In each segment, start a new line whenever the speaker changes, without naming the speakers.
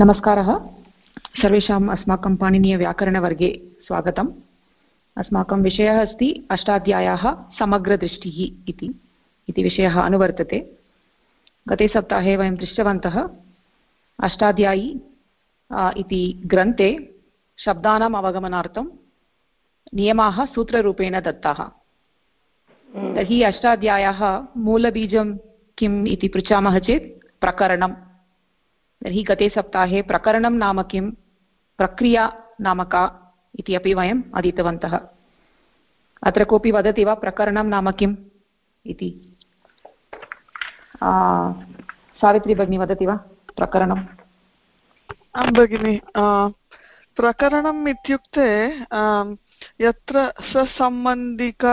नमस्कारः सर्वेषाम् अस्माकं पाणिनीयव्याकरणवर्गे स्वागतम्। अस्माकं विषयः अस्ति अष्टाध्याय्याः समग्रदृष्टिः इति विषयः अनुवर्तते। गते सप्ताहे वयं दृष्टवन्तः अष्टाध्यायी इति ग्रन्थे शब्दानाम् अवगमनार्थं नियमाः सूत्ररूपेण दत्ताः। तर्हि अष्टाध्याय्याः मूलबीजं किम् इति पृच्छामः चेत् प्रकरणं। तर्हि गते सप्ताहे प्रकरणं नाम किं, प्रक्रिया नाम का इति अपि वयम् अधीतवन्तः। अत्र कोऽपि वदति वा प्रकरणं नाम किम् इति? सावित्री भगिनी वदति वा प्रकरणम्?
आं भगिनि, प्रकरणम् इत्युक्ते यत्र ससम्बन्धिक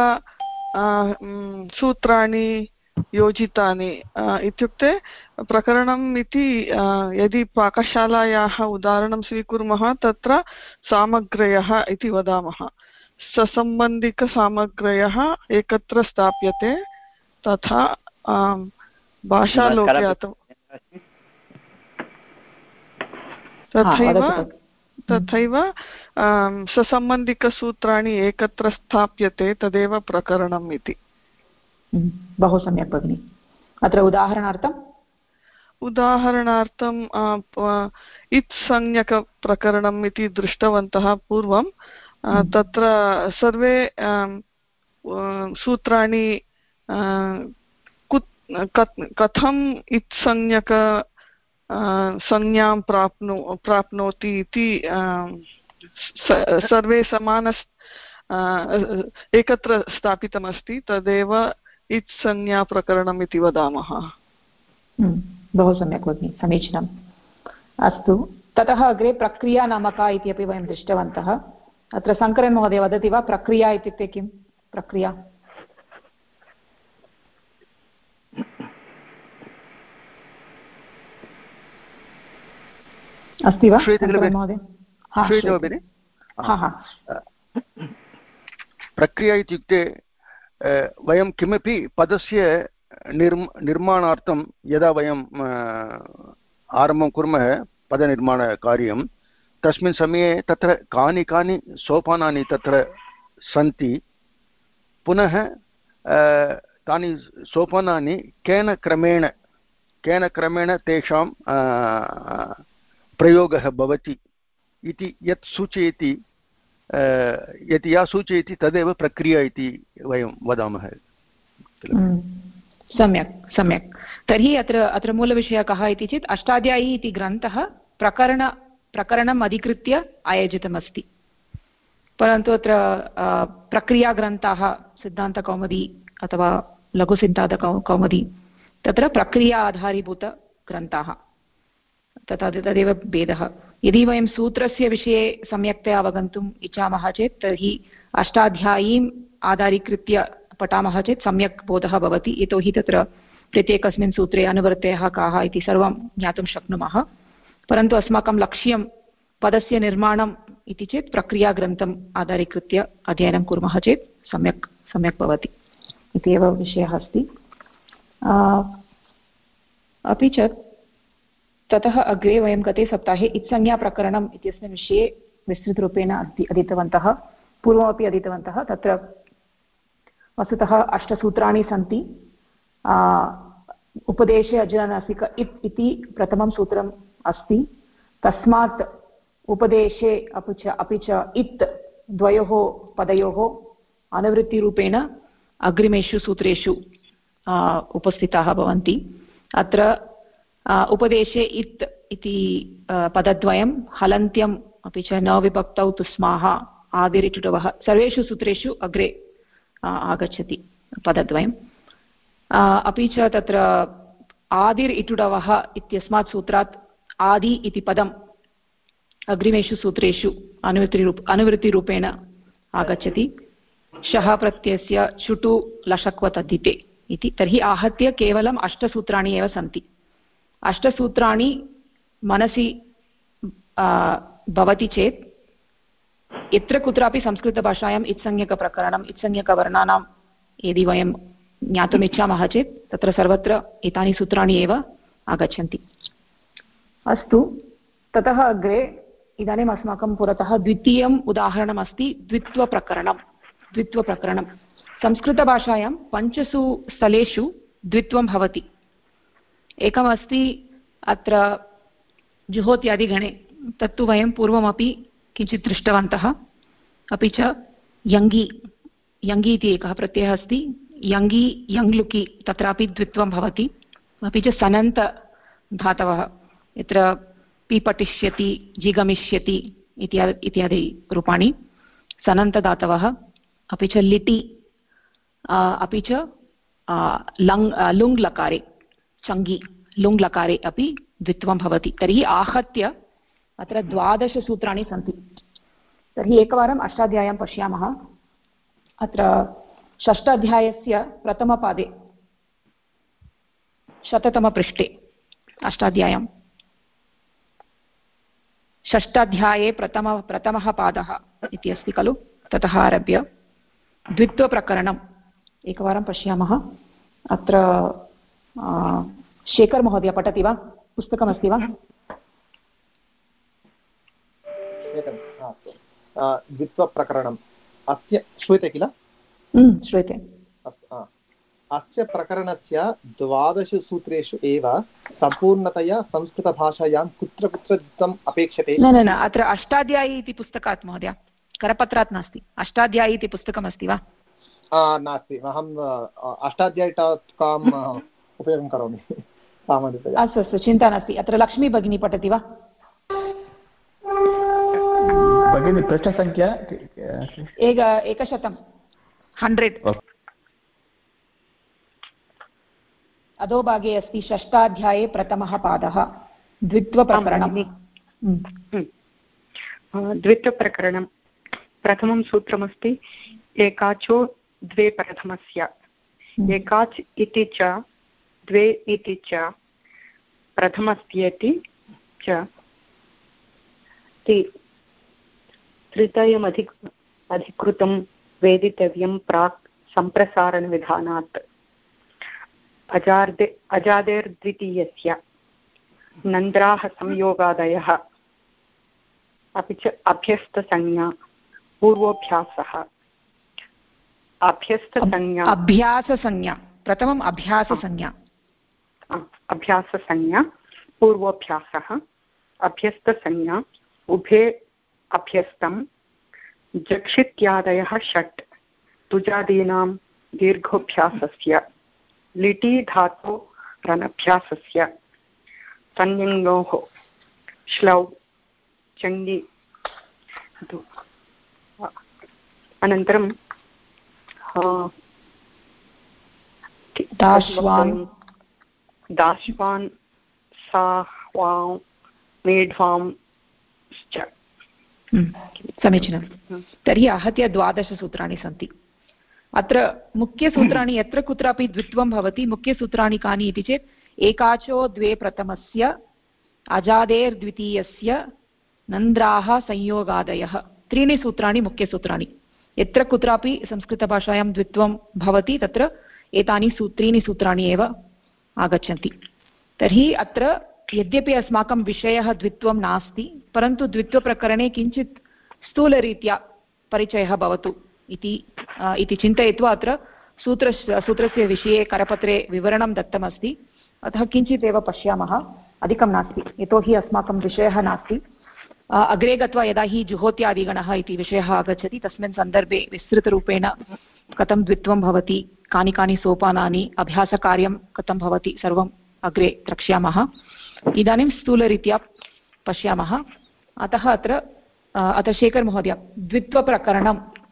सूत्राणि योजितानि इत्युक्ते प्रकरणम् इति यदि पाकशालायाः उदाहरणं स्वीकुर्मः तत्र सामग्र्यः इति वदामः। ससम्बन्धिकसामग्र्यः एकत्र स्थाप्यते, तथा भाषालोके तथैव ससम्बन्धिकसूत्राणि एकत्र स्थाप्यते, तदेव प्रकरणम् इति।
बहु सम्यक् भगिनि। अत्र उदाहरणार्थम् इत्संज्ञकप्रकरणम् इति दृष्टवन्तः पूर्वं। तत्र सर्वे सूत्राणि कथम् इत्संज्ञक संज्ञां प्राप्नोति इति सर्वे एकत्र स्थापितमस्ति, तदेव इत्संज्ञा प्रकरणम् इति वदामः। बहु सम्यक् भगिनि, समीचीनम्। अस्तु, ततः अग्रे प्रक्रिया नाम का इति अपि वयं दृष्टवन्तः। अत्र शङ्करन् महोदय वदति वा प्रक्रिया इत्युक्ते किं? प्रक्रिया अस्ति वा महोदय?
प्रक्रिया इत्युक्ते वयं किमपि पदस्य निर्माणार्थं यदा वयं आरम्भं कुर्मः पदनिर्माणकार्यं, तस्मिन् समये तत्र कानि कानि सोपानानि तत्र सन्ति, पुनः तानि सोपानानि केन क्रमेण तेषां प्रयोगः भवति इति यत् सूचयति, या सूचयति तदेव प्रक्रिया इति वयं वदामः।
सम्यक्। तर्हि अत्र मूलविषयः कः इति चेत् अष्टाध्यायी इति ग्रन्थः प्रकरणम् अधिकृत्य आयोजितमस्ति। परन्तु अत्र प्रक्रियाग्रन्थाः सिद्धान्तकौमुदी अथवा लघुसिद्धान्तकौमुदी तत्र प्रक्रिया आधारीभूतग्रन्थाः, तदेव भेदः। यदि वयं सूत्रस्य विषये सम्यक्तया अवगन्तुम् इच्छामः चेत् तर्हि अष्टाध्यायीम् आधारीकृत्य पठामः चेत् सम्यक् बोधः भवति। यतोहि तत्र प्रत्येकस्मिन् सूत्रे अनुवृत्तयः काः इति सर्वं ज्ञातुं शक्नुमः। परन्तु अस्माकं लक्ष्यं पदस्य निर्माणम् इति चेत् प्रक्रियाग्रन्थम् आधारीकृत्य अध्ययनं कुर्मः चेत् सम्यक् भवति इति एव विषयः अस्ति। अपि च ततः अग्रे वयं गते सप्ताहे इत्संज्ञाप्रकरणम् इत्यस्मिन् विषये विस्तृतरूपेण अधीतवन्तः, पूर्वमपि अधीतवन्तः। तत्र वस्तुतः 8 सूत्राणि सन्ति। उपदेशे अजनासिक इत् इति प्रथमं सूत्रम् अस्ति। तस्मात् उपदेशे अपि च इत् द्वयोः पदयोः अनुवृत्तिरूपेण अग्रिमेषु सूत्रेषु उपस्थिताः भवन्ति। अत्र उपदेशे इत् इति पदद्वयं हलन्त्यम् अपि च न विभक्तौ तुस्माः आदिरिटुडवः सर्वेषु सूत्रेषु अग्रे आगच्छति पदद्वयम्। अपि च तत्र आदिर् इटुडवः इत्यस्मात् सूत्रात् आदि इति पदम् अग्रिमेषु सूत्रेषु अनुवृत्तिरूपेण आगच्छति। शः प्रत्ययस्य शुटु लशक्वतद्धिते इति। तर्हि आहत्य केवलम् 8 सूत्राणि एव सन्ति। 8 सूत्राणि मनसि भवति चेत् यत्र कुत्रापि संस्कृतभाषायाम् इत्संज्ञकप्रकरणम् इत्संज्ञकवर्णानां यदि वयं ज्ञातुम् इच्छामः चेत् तत्र सर्वत्र एतानि सूत्राणि एव आगच्छन्ति। अस्तु, ततः अग्रे इदानीम् अस्माकं पुरतः द्वितीयम् उदाहरणमस्ति द्वित्वप्रकरणं संस्कृतभाषायां 5 स्थलेषु द्वित्वं भवति। एकमस्ति अत्र जुहोत्यादिगणे, तत्तु वयं पूर्वमपि किञ्चित् दृष्टवन्तः। अपि च यङ्गी इति एकः प्रत्ययः अस्ति, यङ्गी यङ्लुकि तत्रापि द्वित्वं भवति। अपि च सनन्तधातवः, यत्र पिपठिष्यति जिगमिष्यति इत्यादि रूपाणि सनन्तधातवः। अपि च लिटि, अपि च लुङ् लकारे चङ्गी लुङ् लकारे अपि द्वित्वं भवति। तर्हि आहत्य अत्र 12 सूत्राणि सन्ति। तर्हि एकवारम् अष्टाध्यायीं पश्यामः। अत्र षष्ठाध्यायस्य प्रथमपादे 100तमपृष्ठे अष्टाध्याय्यां षष्ठाध्याये प्रथमः पादः इति अस्ति खलु, ततः आरभ्य द्वित्वप्रकरणम् एकवारं पश्यामः। अत्र शेखर महोदय पठति वा? पुस्तकमस्ति वा?
द्वित्वप्रकरणम् अस्य श्रूयते किल?
श्रूयते।
अस्य प्रकरणस्य 12 सूत्रेषु एव सम्पूर्णतया संस्कृतभाषायां कुत्र कुत्र द्वित्वम् अपेक्षते?
न, अत्र अष्टाध्यायी इति पुस्तकात् महोदय, करपत्रात् नास्ति। अष्टाध्यायी इति पुस्तकमस्ति वा?
नास्ति, अहम् अष्टाध्यायी.com उपयोगं करोमि सामान्यतया।
अस्तु, चिन्ता नास्ति। अत्र लक्ष्मी भगिनी पठति वा?
भगिनी पृष्ठसङ्ख्या
100 अधोभागे अस्ति। षष्ठाध्याये प्रथमः पादः द्वित्वप्रकरणं।
द्वित्वप्रकरणं प्रथमं सूत्रमस्ति एकाचो द्वे प्रथमस्य। एकाच् इति च द्वे इति च प्रथमस्येति च त्रितयमधिकृतं वेदितव्यं प्राक् सम्प्रसारणविधानात्। अजादेर्द्वितीयस्य नन्द्राः संयोगादयः। अपि च अभ्यस्तसंज्ञा पूर्वोऽभ्यासः। अभ्याससंज्ञा
प्रथमम् अभ्याससंज्ञा
पूर्वोऽभ्यासः। अभ्यस्तसंज्ञा उभे अभ्यस्तं जक्षित्यादयः 6 तुजादीनां दीर्घोऽभ्यासस्य। लिटि धातो रनभ्यासस्य संयङ्गोः श्लौ चङ्गि। अनन्तरं दाश्वान् साह्वां मेढ्वां च।
समीचीनं। तर्हि आहत्य 12 सूत्राणि सन्ति। अत्र मुख्यसूत्राणि यत्र कुत्रापि द्वित्वं भवति, मुख्यसूत्राणि कानि इति चेत् एकाचो द्वे प्रथमस्य, अजादेर्द्वितीयस्य, नन्द्राः संयोगादयः। 3 सूत्राणि मुख्यसूत्राणि। यत्र कुत्रापि संस्कृतभाषायां द्वित्वं भवति तत्र एतानि 3 सूत्राणि एव आगच्छन्ति। तर्हि अत्र यद्यपि अस्माकं विषयः द्वित्वं नास्ति, परन्तु द्वित्वप्रकरणे किञ्चित् स्थूलरीत्या परिचयः भवतु इति चिन्तयित्वा अत्र सूत्रस्य विषये करपत्रे विवरणं दत्तमस्ति। अतः किञ्चित् एव पश्यामः, अधिकं नास्ति, यतोहि अस्माकं विषयः नास्ति। अग्रे गत्वा यदा हि जुहोत्यादिगणः इति विषयः आगच्छति तस्मिन् सन्दर्भे विस्तृतरूपेण कथं द्वित्वं भवति, कानि कानि सोपानानि, अभ्यासकार्यं कथं भवति, सर्वम् अग्रे द्रक्ष्यामः। इदानीं स्थूलरीत्या पश्यामः। अतः अत्र शेखर महोदय द्वित्वप्रकरणं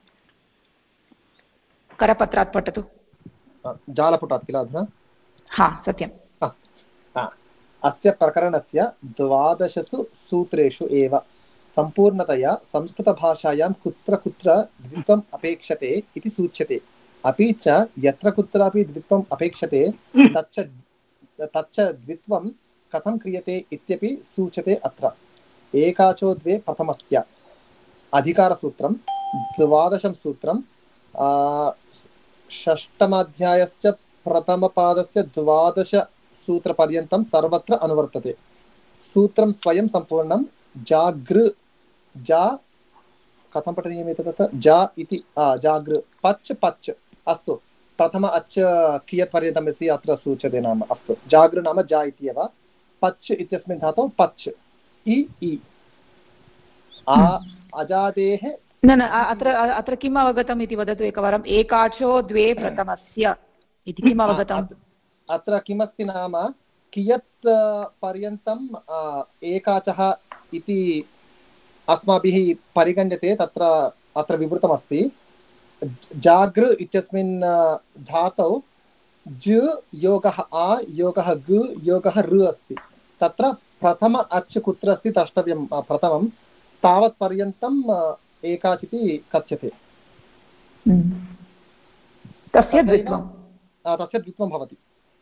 करपत्रात् पठतु।
जालपुटात् किल अधुना?
हा, सत्यम्।
अस्य प्रकरणस्य 12 सूत्रेषु एव सम्पूर्णतया संस्कृतभाषायां कुत्र कुत्र द्वित्वम् अपेक्षते इति सूच्यते। अपि च यत्र कुत्रापि द्वित्वम् अपेक्षते तच्च द्वित्वं कथं क्रियते इत्यपि सूच्यते। अत्र एकाचो द्वे प्रथमस्य अधिकारसूत्रं, 12 सूत्रं, षष्ठमाध्यायस्य प्रथमपादस्य 12 सूत्रपर्यन्तं सर्वत्र अनुवर्तते। सूत्रं स्वयं सम्पूर्णं जागृ जा कथं पठनीयम् एतत् जा इति जागृ पच् पच् अस्तु प्रथम अच् कियत् पर्यन्तम् अस्ति अत्र सूच्यते नाम अस्तु जागृ नाम जा इति एव पच् इत्यस्मिन् धातौ पच् इ अजादेः
न न अत्र किम् अवगतम् इति वदतु एकवारम् एकाचो द्वे प्रथमस्य इति किम् अवगतम्
अत्र किमस्ति नाम कियत् पर्यन्तम् एकाचः इति अस्माभिः परिगण्यते तत्र अत्र विवृतमस्ति जागृ इत्यस्मिन् धातौ ज योगः आ योगः ग योगः ऋ अस्ति तत्र प्रथम अच् कुत्र अस्ति द्रष्टव्यं प्रथमं तावत् पर्यन्तम् एकाच् इति कथ्यते
तस्य द्वित्वं
भवति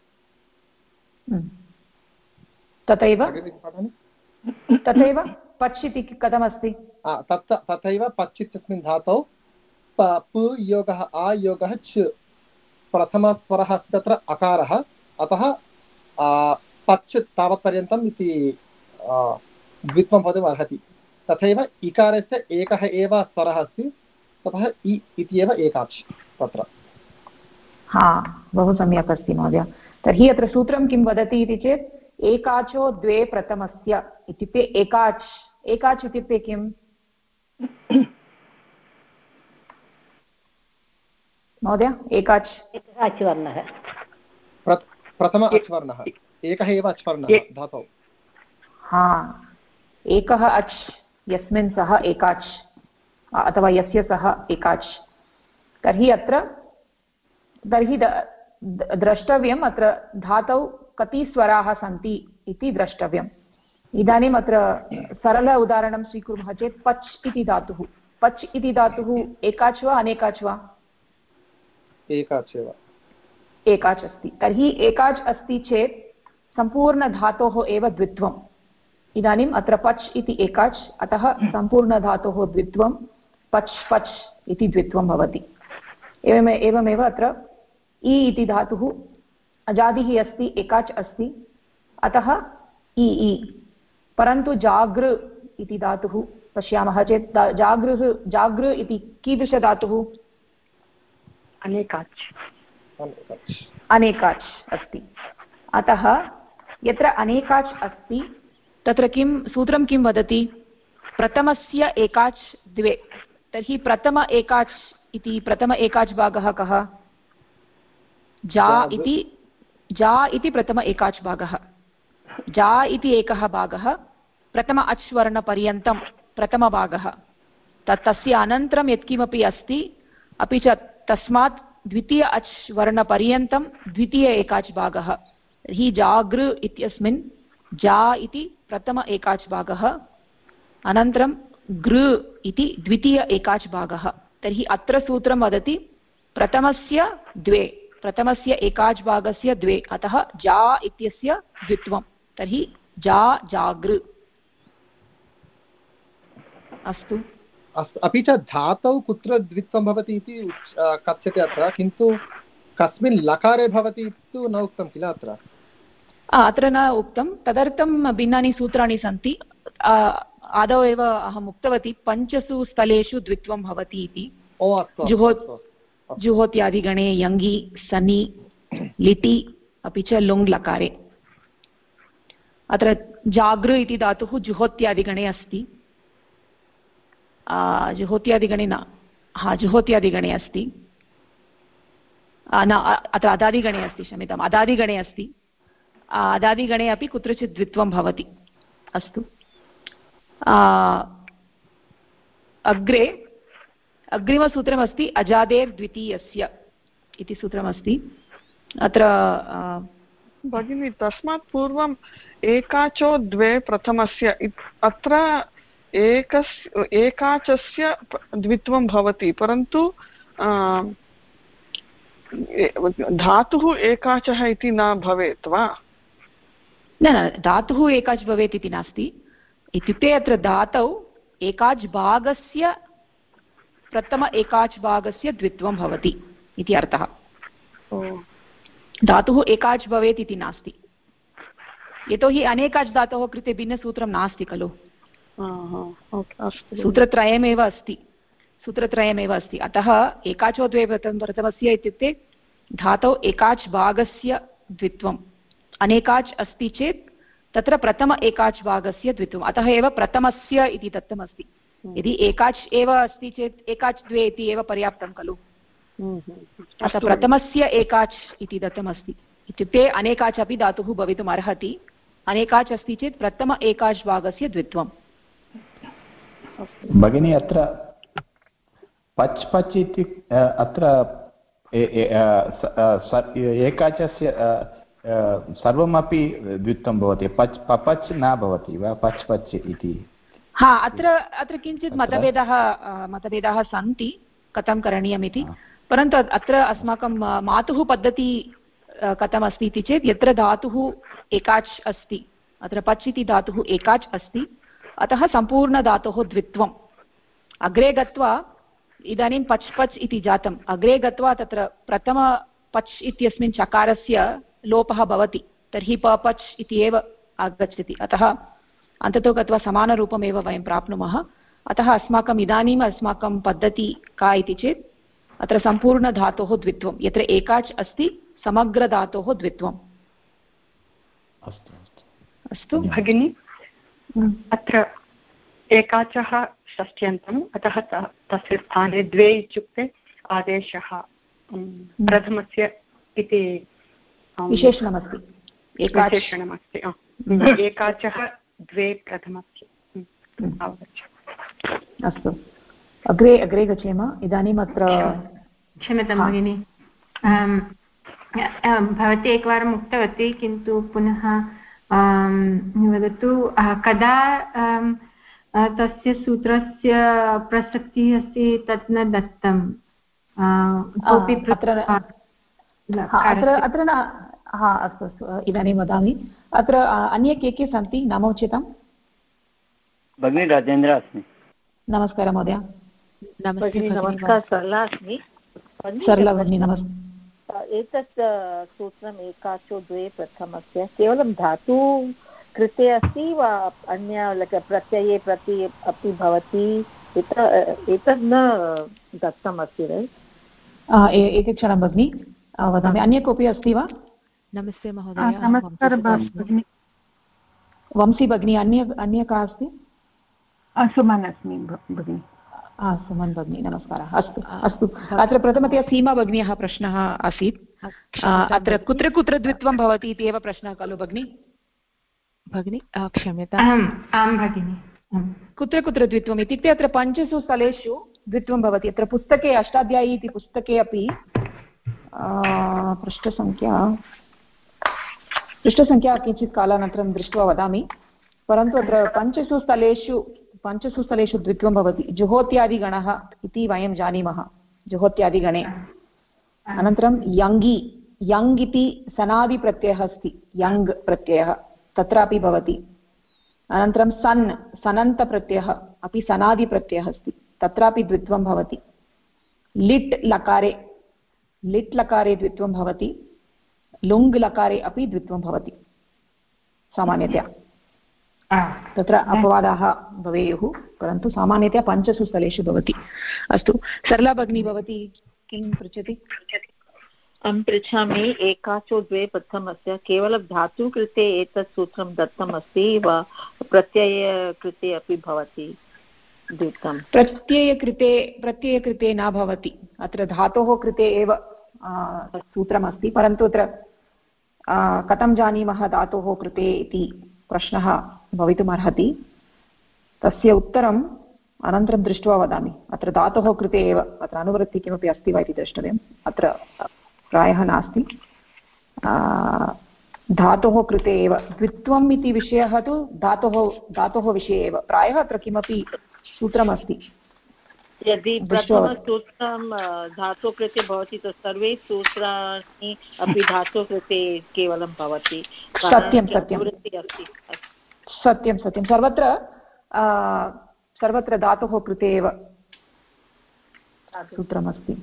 तथैव पच् इति कथमस्ति
तथैव पच् इत्यस्मिन् धातौ प योगः आ योगः च प्रथमस्वरः अस्ति तत्र अकारः अतः पच् तावत्पर्यन्तम् इति द्वित्वं भवितुम् अर्हति तथैव इकारस्य एकः एव स्वरः अस्ति ततः इ इति एव एकाच् तत्र
बहु सम्यक् अस्ति महोदय तर्हि अत्र सूत्रं किं वदति इति चेत् एकाचो द्वे प्रथमस्य इत्युक्ते एकाच् इत्युक्ते किम् महोदय एकाच्
अच्वर्णः
प्रथम अच्वर्णः एकः एव अच्वर्णः धातौ
एकः अच् यस्मिन् सः एकाच् अथवा यस्य सः एकाच् तर्हि द्रष्टव्यम् अत्र धातौ कति स्वराः सन्ति इति द्रष्टव्यम् इदानीम् अत्र सरल उदाहरणं स्वीकुर्मः चेत् पच् इति धातुः एकाच् वा अनेकाच् वा
एकाच् एव
एकाच् अस्ति तर्हि एकाच् अस्ति चेत् सम्पूर्णधातोः एव द्वित्वम् इदानीम् अत्र पच् इति एकाच् अतः सम्पूर्णधातोः द्वित्वं पच् पच् इति द्वित्वं भवति एवमेव अत्र इ इति धातुः अजादिः अस्ति एकाच् अस्ति अतः इ परन्तु जागृ इति धातुः पश्यामः चेत् जागृ इति कीदृशधातुः अनेकाच् अस्ति अतः यत्र अनेकाच् अस्ति तत्र किं सूत्रं किं वदति प्रथमस्य एकाच् द्वे तर्हि प्रथम एकाच् भागः कः जा इति प्रथम एकाच् भागः जा इति एकः भागः प्रथम अच्वर्णपर्यन्तं प्रथमभागः तस्य अनन्तरं यत्किमपि अस्ति अपि च तस्मात् द्वितीय अच्वर्णपर्यन्तं द्वितीय एकाच् भागः तर्हि जागृ इत्यस्मिन् जा इति प्रथम एकाच् भागः अनन्तरं गृ इति द्वितीय एकाच् भागः तर्हि अत्र सूत्रं वदति प्रथमस्य एकाच् भागस्य द्वे अतः जा इत्यस्य द्वित्वं तर्हि जागृ अस्तु
अपि च धातौ कुत्र द्वित्वं भवति इति कथ्यते अत्र किन्तु कस्मिन् लकारे भवति इति न उक्तं किल
अत्र न उक्तं तदर्थं भिन्नानि सूत्राणि सन्ति आदौ एव अहम् उक्तवती 5 स्थलेषु द्वित्वं भवति इति जुहोत्यादिगणे यङि सनि लिटि अपि च लुङ् लकारे अत्र जागृ इति धातुः जुहोत्यादिगणे अस्ति जुहोत्यादिगणे जुहोत्यादिगणे अस्ति न अत्र अदादिगणे अस्ति क्षम्यताम् अदादिगणे अस्ति अदादिगणे अपि कुत्रचित् द्वित्वं भवति अस्तु अग्रे अग्रिमसूत्रमस्ति अजादेर्द्वितीयस्य इति सूत्रमस्ति अत्र
भगिनी तस्मात् पूर्वम् एकाचो द्वे प्रथमस्य अत्र एकाचस्य द्वित्वं भवति परन्तु धातुः एकाचः इति न भवेत् वा
न धातुः एकाच् भवेत् इति नास्ति इत्युक्ते अत्र धातौ एकाच् भागस्य प्रथम एकाच् भागस्य द्वित्वं भवति इति अर्थः धातुः एकाच् भवेत् इति नास्ति यतोहि अनेकाच् धातोः कृते भिन्नसूत्रं नास्ति खलु, सूत्रत्रयमेव अस्ति अतः एकाचो द्वे प्रथमस्य इत्युक्ते धातौ एकाच् भागस्य द्वित्वम्, अनेकाच् अस्ति चेत् तत्र प्रथम एकाच् भागस्य द्वित्वम्, अतः एव प्रथमस्य इति दत्तमस्ति। यदि एकाच् एव अस्ति चेत् एकाच् द्वे इति एव पर्याप्तं खलु, अतः प्रथमस्य एकाच् इति दत्तमस्ति। इत्युक्ते अनेकाच् अपि धातुः भवितुम् अर्हति, अनेकाच् अस्ति चेत् प्रथम एकाच् भागस्य द्वित्वम्।
भगिनी अत्र पच् पच् इति अत्र एकाचस्य सर्वमपि द्वित्वं भवति, पच् पपच् न भवति वा, पच् पच् इति?
हा, अत्र किञ्चित् मतभेदाः सन्ति कथं करणीयमिति, परन्तु अत्र अस्माकं मातुः पद्धति कथमस्ति इति चेत् यत्र धातुः एकाच् अस्ति, अत्र पच् इति धातुः एकाच् अस्ति, अतः सम्पूर्णधातोः द्वित्वम्। अग्रे गत्वा इदानीं पच् पच् इति जातम्, अग्रे गत्वा तत्र प्रथम पच् इत्यस्मिन् चकारस्य लोपः भवति, तर्हि पपच् इति एव आगच्छति, अतः अन्ततो गत्वा समानरूपमेव वयं प्राप्नुमः। अतः इदानीम् अस्माकं पद्धति का इति चेत् अत्र सम्पूर्णधातोः द्वित्वं, यत्र एकाच् अस्ति समग्रधातोः द्वित्वम्। अस्तु
भगिनी, अत्र एकाचः षष्ट्यन्तम्, अतः तस्य स्थाने द्वे इत्युक्ते आदेशः प्रथमस्य इति
विशेषणमस्ति,
एकाचः द्वे प्रथमस्य।
अस्तु, अग्रे गच्छेम। इदानीम् अत्र
क्षम्यतां भगिनि, भवती एकवारम् उक्तवती, किन्तु पुनः वदतु कदा तस्य सूत्रस्य प्रसक्तिः अस्ति तत् न दत्तं।
अस्तु, इदानीं वदामि। अत्र अन्ये के सन्ति नाम उच्यताम्?
भगिनी राजेन्द्र अस्मि।
नमस्कारः महोदय।
नमस्कारः, सरला अस्मि।
सरला भगिनी, नमस्ते।
एतत् सूत्रम् एकाचो द्वे प्रथमस्य केवलं धातु कृते अस्ति वा अन्य प्रत्यये प्रति अपि भवति? एतत् न दत्तमस्ति।
एकक्षणं भगिनि वदामि। अन्य कोऽपि अस्ति वा?
नमस्ते महोदय।
वंशी भगिनी, अन्य का अस्ति?
सुमन् अस्मि भगिनि।
सुमन् भगिनी, नमस्कारः। अस्तु, अत्र प्रथमतया सीमा भगिन्याः प्रश्नः आसीत्। अत्र कुत्र कुत्र द्वित्वं भवति इति एव प्रश्नः खलु भगिनि?
क्षम्यताम्।
आं भगिनि।
कुत्र कुत्र द्वित्वम् इत्युक्ते अत्र 5 स्थलेषु द्वित्वं भवति। अत्र पुस्तके अष्टाध्यायी इति पुस्तके अपि पृष्ठसङ्ख्या किञ्चित् कालानन्तरं दृष्ट्वा वदामि, परन्तु अत्र 5 स्थलेषु द्वित्वं भवति। जुहोत्यादिगणः इति वयं जानीमः, जुहोत्यादिगणे। अनन्तरं यङ् इति सनादिप्रत्ययः अस्ति, यङ् प्रत्ययः तत्रापि भवति। अनन्तरं सनन्तप्रत्ययः अपि सनादिप्रत्ययः अस्ति, तत्रापि द्वित्वं भवति। लिट् लकारे द्वित्वं भवति, लुङ् लकारे अपि द्वित्वं भवति सामान्यतया। तत्र अपवादाः भवेयुः, परन्तु सामान्यतया 5 स्थलेषु भवति। अस्तु, सरला भगिनी, भवती किं पृच्छति?
अहं पृच्छामि, एकाचो द्वे प्रथमस्य केवलं धातु कृते एतत् सूत्रं दत्तमस्ति वा प्रत्यय कृते अपि भवति द्वित्वं?
प्रत्ययकृते न भवति। अत्र धातोः कृते एव सूत्रमस्ति, परन्तु अत्र कथं जानीमः धातोः कृते इति प्रश्नः भवितुमर्हति। तस्य उत्तरम् अनन्तरं दृष्ट्वा वदामि। अत्र धातोः कृते एव, अत्र अनुवृत्तिः किमपि अस्ति वा इति द्रष्टव्यम्। अत्र प्रायः नास्ति, धातोः कृते एव द्वित्वम् इति विषयः तु धातोः विषये एव। प्रायः अत्र किमपि सूत्रमस्ति।
यदि प्रथमसूत्रं धातोः कृते भवति तत् सर्वे सूत्राणि अपि धातोः कृते केवलं भवति।
सत्यं सर्वत्र धातोः कृते एव सूत्रमस्ति,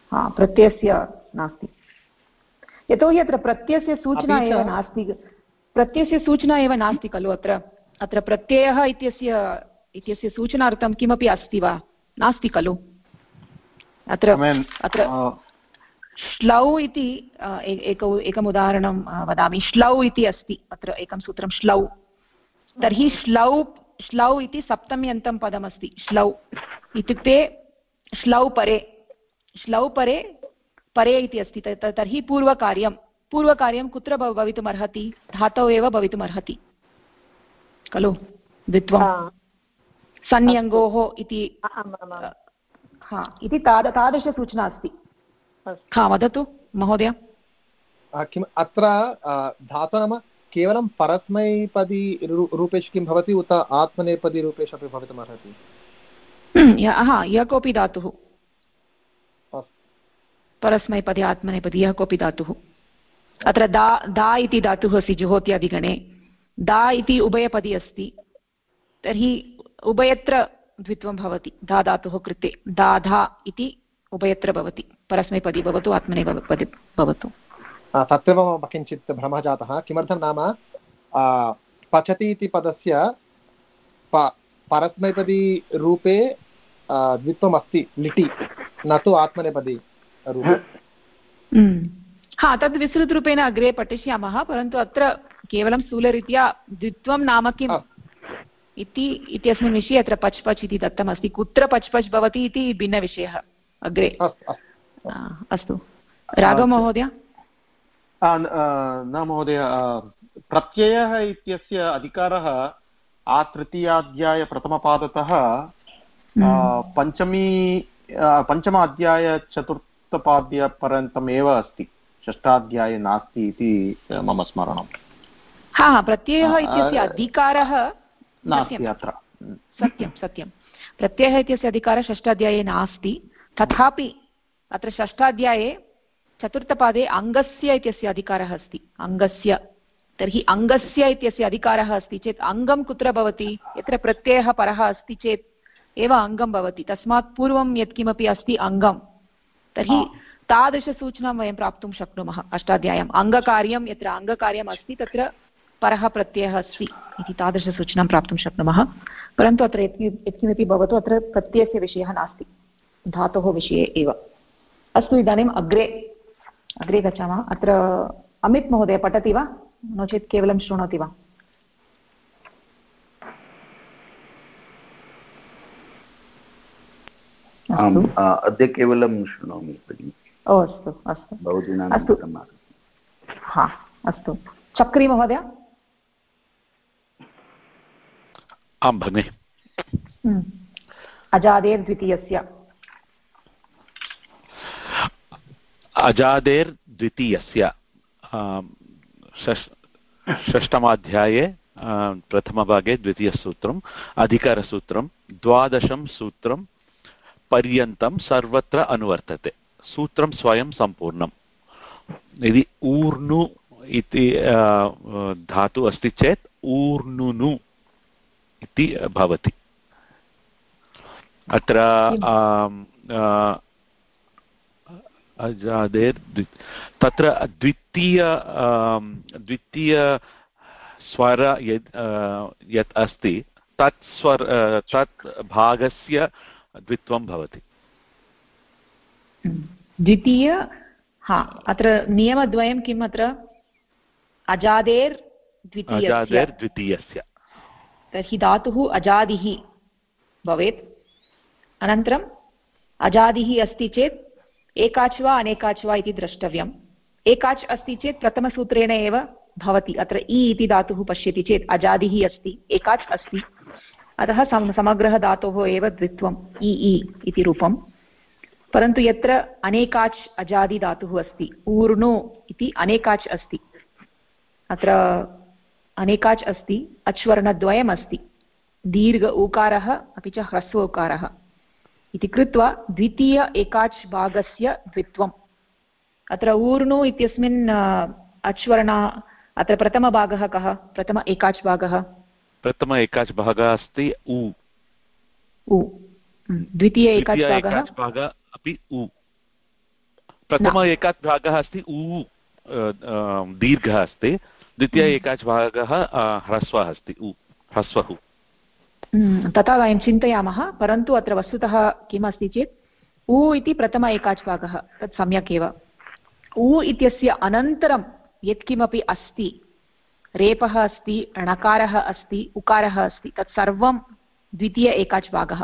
प्रत्ययस्य नास्ति। यतोहि अत्र प्रत्ययस्य सूचना एव नास्ति। प्रत्ययस्य सूचना एव नास्ति खलु अत्र अत्र प्रत्ययः इत्यस्य सूचनार्थं किमपि अस्ति वा नास्ति खलु अत्र अत्र श्लौ इति एकम् उदाहरणं वदामि श्लौ इति अस्ति अत्र एकं सूत्रं श्लौ तर्हि श्लौ इति सप्तम्यन्तं पदमस्ति श्लौ इत्युक्ते श्लौ परे परे इति अस्ति तर्हि पूर्वकार्यं कुत्र भवितुमर्हति धातौ एव भवितुमर्हति खलु द्वित्वं संयङ्गोः इति इति तादृशसूचना अस्ति वदतु महोदय
किम् अत्र धातु नाम केवलं परस्मैपदी रूपेषु किं भवति उत आत्मनेपदी रूपेषु अपि भवितुमर्हति
यः कोऽपि धातुः परस्मैपदी आत्मनेपदी यः कोऽपि धातुः अत्र दा इति धातुः अस्ति जुहोत्यादिगणे दा इति उभयपदी अस्ति तर्हि उभयत्र द्वित्वं भवति धा धातुः कृते दाधा इति उभयत्र भवति परस्मैपदी भवतु आत्मनेपदी भवतु
तत्रैव मम किञ्चित् भ्रमः जातः किमर्थं नाम पचति इति पदस्य परस्मैपदी रूपे द्वित्वम् अस्ति लिटि न तु आत्मनेपदी रूपे
तद् विस्तृतरूपेण अग्रे पठिष्यामः परन्तु अत्र केवलं स्थूलरीत्या द्वित्वं नाम किम् इत्यस्मिन् विषये अत्र पच् पच् इति दत्तमस्ति कुत्र पच् पच् भवति इति भिन्नविषयः अग्रे अस्तु राघव महोदय
न महोदय प्रत्ययः इत्यस्य अधिकारः आतृतीयाध्याय प्रथमपादतः पञ्चमाध्याय चतुर्थपाद्यपर्यन्तमेव अस्ति षष्ठाध्याये नास्ति इति मम स्मरणं
प्रत्ययः इत्यस्य अधिकारः
नास्ति अत्र
सत्यं प्रत्ययः इत्यस्य अधिकारः षष्ठाध्याये नास्ति तथापि अत्र षष्ठाध्याये चतुर्थपादे अङ्गस्य इत्यस्य अधिकारः अस्ति अङ्गस्य तर्हि अङ्गस्य इत्यस्य अधिकारः अस्ति चेत् अङ्गं कुत्र भवति यत्र प्रत्ययः परः अस्ति चेत् एव अङ्गं भवति तस्मात् पूर्वं यत्किमपि अस्ति अङ्गं तर्हि तादृशसूचनां वयं प्राप्तुं शक्नुमः अष्टाध्याय्याम् अङ्गकार्यं यत्र अङ्गकार्यम् अस्ति तत्र परः प्रत्ययः अस्ति इति तादृशसूचनां प्राप्तुं शक्नुमः परन्तु अत्र यत्किमपि भवतु अत्र प्रत्ययस्य विषयः नास्ति धातोः विषये एव अस्तु इदानीम् अग्रे गच्छामः अत्र अमित् महोदय पठति वा नो चेत् केवलं शृणोति वा
अद्य केवलं शृणोमि भगिनि
अस्तु अस्तु
बहुदिनानि
अस्तु चक्री महोदय
आं भगिनि
अजादेर्द्वितीयस्य
अजादेर्द्वितीयस्य षष्ठमाध्याये प्रथमभागे द्वितीयसूत्रम् अधिकारसूत्रं द्वादशं सूत्रं पर्यन्तं सर्वत्र अनुवर्तते सूत्रं स्वयं सम्पूर्णम् यदि ऊर्नु इति धातु अस्ति चेत् ऊर्नुनु इति भवति अत्र अजादेर् तत्र द्वितीय स्वर यत् अस्ति तत् भागस्य द्वित्वं भवति
द्वितीय अत्र नियमद्वयं किम् अत्र अजादेर्द्वितीयस्य तर्हि धातुः अजादिः भवेत् अनन्तरम् अजादिः अस्ति चेत् एकाच् वा अनेकाच् वा इति द्रष्टव्यम् एकाच् अस्ति चेत् प्रथमसूत्रेण एव भवति अत्र इ इति धातुः पश्यति चेत् अजादिः अस्ति एकाच् अस्ति अतः समग्रः धातोः एव द्वित्वम् इ इति रूपं परन्तु यत्र अनेकाच् अजादि धातुः अस्ति ऊर्णु इति अनेकाच् अस्ति अत्र अनेकाच् अस्ति अच्वर्णद्वयम् अस्ति दीर्घ ऊकारः अपि च ह्रस्व उकारः इति कृत्वा द्वितीय एकाच् भागस्य द्वित्वम् अत्र ऊर्णु इत्यस्मिन् अच्वर्ण अत्र प्रथमभागः कः प्रथम एकाच् भागः
प्रथम एकाच् भागः अस्ति उ
द्वितीय एकाच्
भागः अपि उ प्रथम एकाच् भागः अस्ति उ दीर्घः अस्ति द्वितीय एकाच् भागः ह्रस्वः अस्ति ह्रस्वः।
तथा वयं चिन्तयामः, परन्तु अत्र वस्तुतः किम् अस्ति चेत् उ इति प्रथम एकाच् भागः, तत् सम्यक् एव। उ इत्यस्य अनन्तरं यत्किमपि अस्ति, रेपः अस्ति, णकारः अस्ति, उकारः अस्ति, तत् सर्वं द्वितीय एकाच् भागः।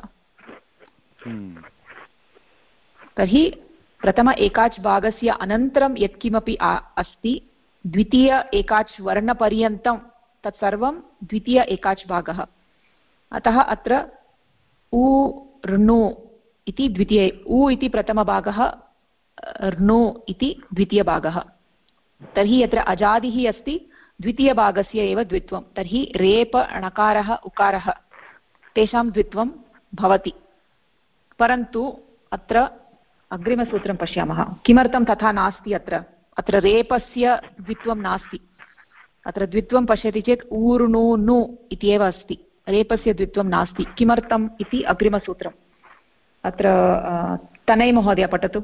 तर्हि प्रथम एकाच् भागस्य अनन्तरं यत्किमपि अस्ति द्वितीय एकाच् वर्णपर्यन्तं तत्सर्वं द्वितीय एकाच् भागः। अतः अत्र उ ऋणु इति द्वितीय, उ इति प्रथमभागः, ऋणु इति द्वितीयभागः। तर्हि यत्र अजादिः अस्ति द्वितीयभागस्य एव द्वित्वं, तर्हि रेप णकारः उकारः तेषां द्वित्वं भवति। परन्तु अत्र अग्रिमसूत्रं पश्यामः, किमर्थं तथा नास्ति। अत्र रेपस्य द्वित्वं नास्ति। अत्र द्वित्वं पश्यति चेत् ऊर्णु नु इत्येव अस्ति, रेपस्य द्वित्वं नास्ति। किमर्थम् इति अग्रिमसूत्रम्। अत्र तनय महोदय पठतु।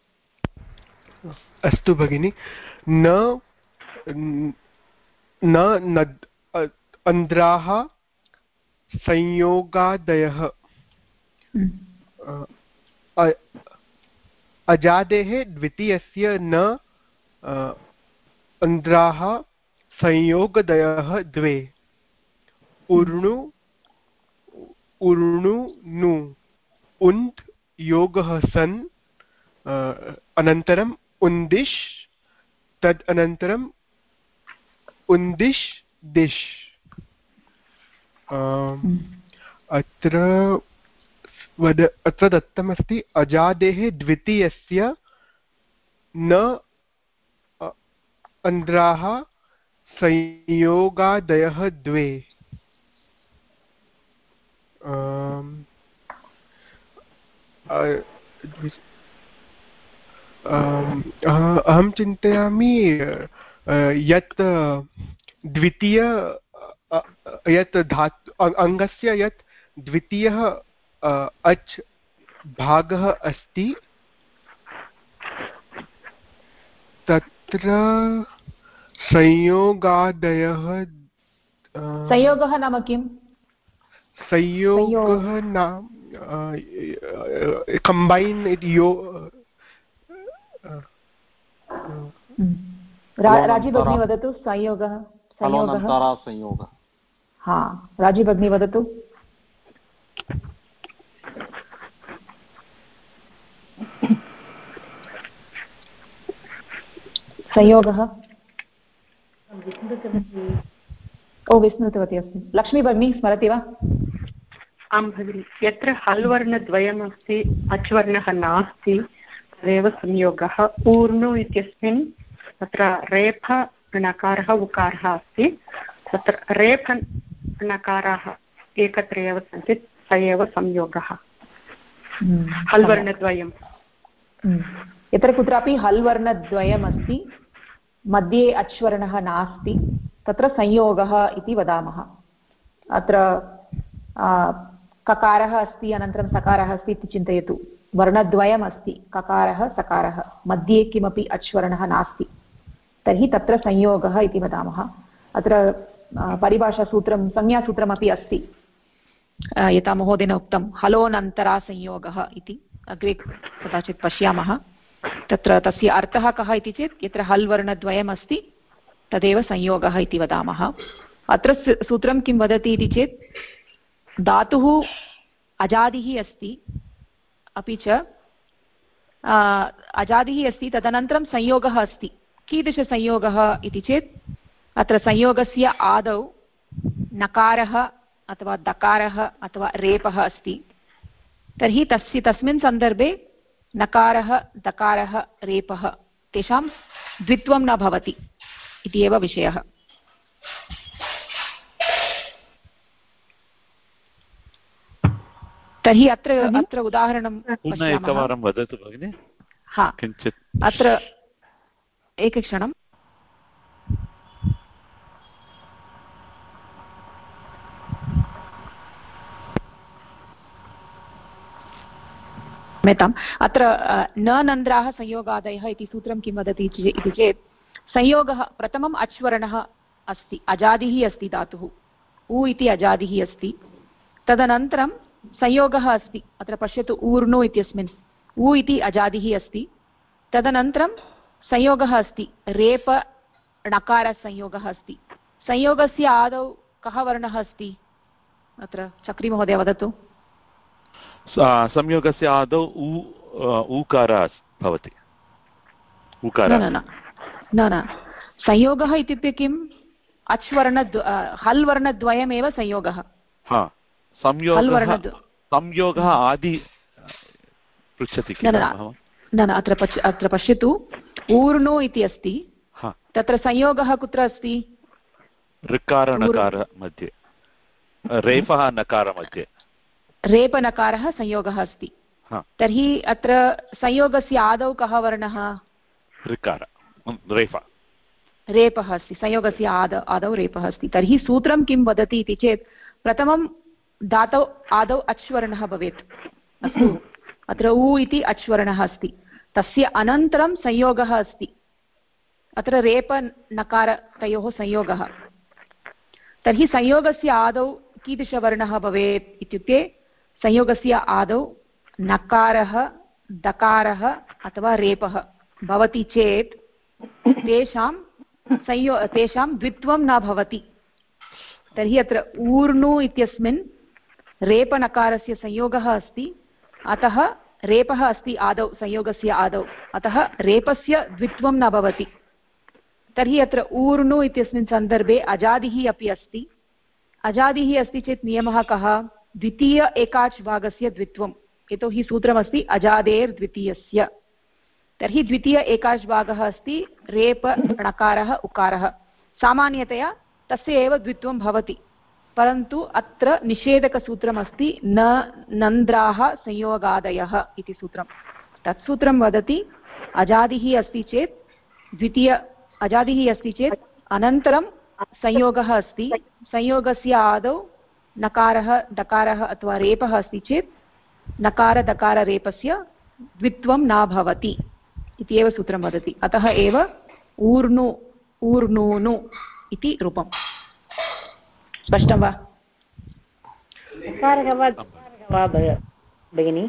अस्तु भगिनि। न अन्ध्राः संयोगादयः अजादेः द्वितीयस्य न अन्ध्राः संयोगदयः द्वे उर्णु नु उन्द् योगः सन् अनन्तरम् उन्दिश् तद् अनन्तरम् उन्दिश् दिश्। अत्र दत्तमस्ति अजादेः द्वितीयस्य न अन्ध्राः संयोगादयः द्वे। अहं चिन्तयामि यत् द्वितीय यत् धातु अङ्गस्य यत् द्वितीयः अच् भागः अस्ति तत्र संयोगादयः।
संयोगः नाम किम्?
संयोगः नाम कम्बैन् यो।
राजीव भगिनी वदतु। संयोगः
संयोगः।
हा, राजीव भगिनी वदतु। संयोगः विस्मृतवती अस्मि। लक्ष्मी भगिनी स्मरति वा?
आं भगिनि। यत्र हल् वर्णद्वयमस्ति अच्वर्णः नास्ति तदेव संयोगः। ऊर्णु इत्यस्मिन् तत्र रेफ णकारः उकारः अस्ति, तत्र रेफ णकाराः एकत्र एव सन्ति, स एव संयोगः। हल् वर्णद्वयं
यत्र कुत्रापि हल् वर्णद्वयमस्ति मध्ये अच्वर्णः नास्ति तत्र संयोगः इति वदामः। अत्र ककारः अस्ति अनन्तरं सकारः अस्ति इति चिन्तयतु। वर्णद्वयम् अस्ति, ककारः सकारः, मध्ये किमपि अच्वर्णः नास्ति, तर्हि तत्र संयोगः इति वदामः। अत्र परिभाषासूत्रं संज्ञासूत्रमपि अस्ति, यथा महोदयेन उक्तं हलोनन्तरा संयोगः इति। अग्रे कदाचित् पश्यामः। तत्र तस्य अर्थः कः इति चेत् यत्र हल् वर्णद्वयम् अस्ति तदेव संयोगः इति वदामः। अत्र सूत्रं किं वदति इति चेत् धातुः अजादिः अस्ति, अपि च अजादिः अस्ति, तदनन्तरं संयोगः अस्ति। कीदृशसंयोगः इति चेत् अत्र संयोगस्य आदौ नकारः अथवा दकारः अथवा रेपः अस्ति, तर्हि तस्मिन् सन्दर्भे नकारः दकारः रेपः तेषां द्वित्वं न भवति इति एव विषयः। तर्हि अत्र उदाहरणं
एकवारं वदतु भगिनि।
हा, किञ्चित् अत्र एकक्षणं। क्षम्यताम्। अत्र न नन्द्राः संयोगादयः इति सूत्रं किं वदति इति चेत् संयोगः प्रथमम् अच्वर्णः अस्ति, अजादिः अस्ति धातुः, उ इति अजादिः अस्ति। तदनन्तरं संयोगः अस्ति, अत्र पश्यतु ऊर्णु इत्यस्मिन् उ इति अजादिः अस्ति। तदनन्तरं संयोगः अस्ति, रेप णकारसंयोगः अस्ति। संयोगस्य आदौ कः वर्णः अस्ति? अत्र चक्रीमहोदय वदतु।
संयोगस्य आदौ ऊकारः भवति।
न न, संयोगः इत्युक्ते किम्? हल् वर्णद्वयमेव संयोगः।
संयोगः आदि पृच्छति किल?
न अत्र पश्यतु, ऊर्णु इति अस्ति, तत्र संयोगः कुत्र अस्ति?
ऋकार नकार मध्ये, रेफः नकार मध्ये,
रेपनकारः संयोगः अस्ति। तर्हि अत्र संयोगस्य आदौ कः वर्णः?
ऋकार,
रेपः अस्ति, संयोगस्य आदौ रेपः अस्ति। तर्हि सूत्रं किं वदति इति चेत् प्रथमं धातौ आदौ अच्वर्णः भवेत्। अस्तु, अत्र उ इति अच्वर्णः अस्ति, तस्य अनन्तरं संयोगः अस्ति, अत्र रेपनकारतयोः संयोगः। तर्हि संयोगस्य आदौ कीदृशवर्णः भवेत् इत्युक्ते संयोगस्य आदौ नकारः, दकारः अथवा रेपः भवति चेत् तेषां द्वित्वं न भवति। तर्हि अत्र ऊर्णु इत्यस्मिन् रेपनकारस्य संयोगः अस्ति, अतः रेपः अस्ति आदौ, संयोगस्य आदौ, अतः रेपस्य द्वित्वं न भवति। तर्हि अत्र ऊर्णु इत्यस्मिन् सन्दर्भे अजादिः अपि अस्ति। अजादिः अस्ति चेत् नियमः कः? द्वितीय एकाच् भागस्य द्वित्वं, यतोहि सूत्रमस्ति अजादेर्द्वितीयस्य। तर्हि द्वितीय एकाच् भागः अस्ति रेप णकारः उकारः, सामान्यतया तस्य एव द्वित्वं भवति, परन्तु अत्र निषेधकसूत्रमस्ति न नन्द्राः संयोगादयः इति सूत्रं। तत् सूत्रं वदति अजादिः अस्ति चेत् अनन्तरं संयोगः अस्ति, संयोगस्य आदौ नकारः दकारः अथवा रेपः अस्ति चेत् नकारदकाररेपस्य द्वित्वं न भवति इति एव सूत्रं वदति। अतः एव ऊर्णूनु इति रूपम्। स्पष्टं वा?
नकारः वा भगिनी?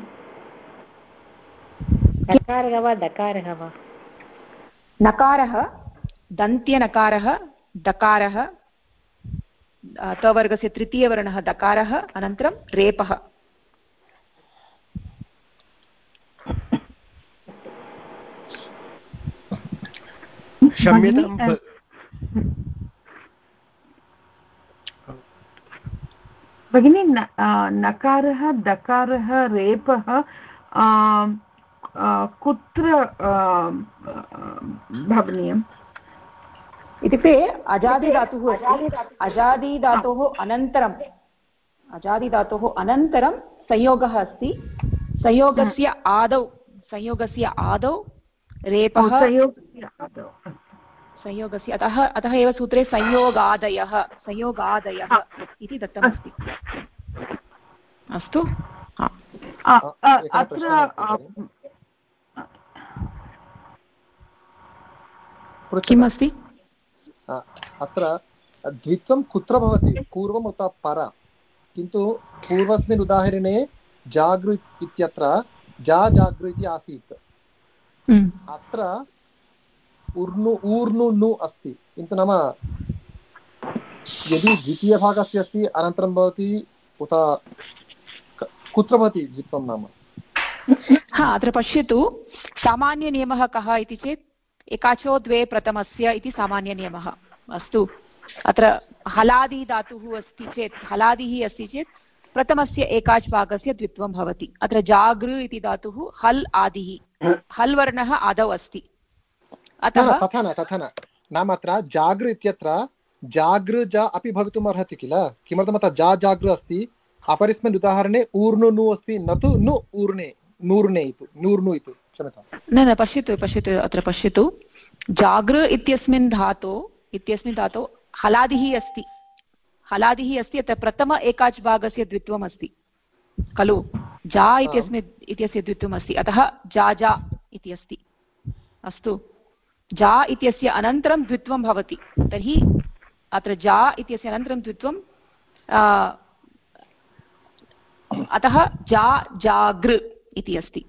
नकारः वा दकारः वा?
नकारः, दन्त्यनकारः, दकारः, तवर्गस्य तृतीयवर्णः दकारः, अनन्तरं रेपः।
क्षम्यतां
भगिनी, नकारः दकारः रेपः कुत्र भवनीयम्
इत्युक्ते अजादिधातुः अस्ति, अजादिधातोः अनन्तरं संयोगः अस्ति, संयोगस्य आदौ रेपः, संयोगस्य अतः एव सूत्रे संयोगादयः इति दत्तमस्ति। अस्तु,
अत्र
किमस्ति?
अत्र द्वित्वं कुत्र भवति? पूर्वम् उत पर? किन्तु पूर्वस्मिन् उदाहरणे जागृ इत्यत्र जागृ इति आसीत्, अत्र ऊर्णु अस्ति, किन्तु नाम यदि द्वितीयभागस्य अस्ति अनन्तरं भवति उत कुत्र भवति द्वित्वं नाम?
अत्र पश्यतु, सामान्यनियमः कः इति चेत् एकाचो द्वे प्रथमस्य इति सामान्यनियमः। अस्तु, अत्र हलादिधातुः अस्ति चेत्, हलादिः अस्ति चेत् प्रथमस्य एकाच् भागस्य द्वित्वं भवति। अत्र जागृ इति धातुः हल् आदिः, हल् वर्णः आदौ अस्ति, अतः
तथा न नाम अत्र जागृ इत्यत्र जागृ जा अपि भवितुम् अर्हति किल? किमर्थम् अत्र जागृ अस्ति? अपरस्मिन् उदाहरणे ऊर्णु अस्ति, न तु नु ऊर्णे नूर्णु इति। क्षम्यताम्।
न पश्यतु अत्र पश्यतु, जागृ इत्यस्मिन् धातौ हलादिः अस्ति, अत्र प्रथम एकाच् भागस्य द्वित्वम् अस्ति खलु? जा इत्यस्य द्वित्वम् अस्ति, अतः जा इति अस्ति। अस्तु, जा इत्यस्य अनन्तरं द्वित्वं भवति, तर्हि अत्र जा इत्यस्य अनन्तरं द्वित्वं अतः जा जागृ इति अस्ति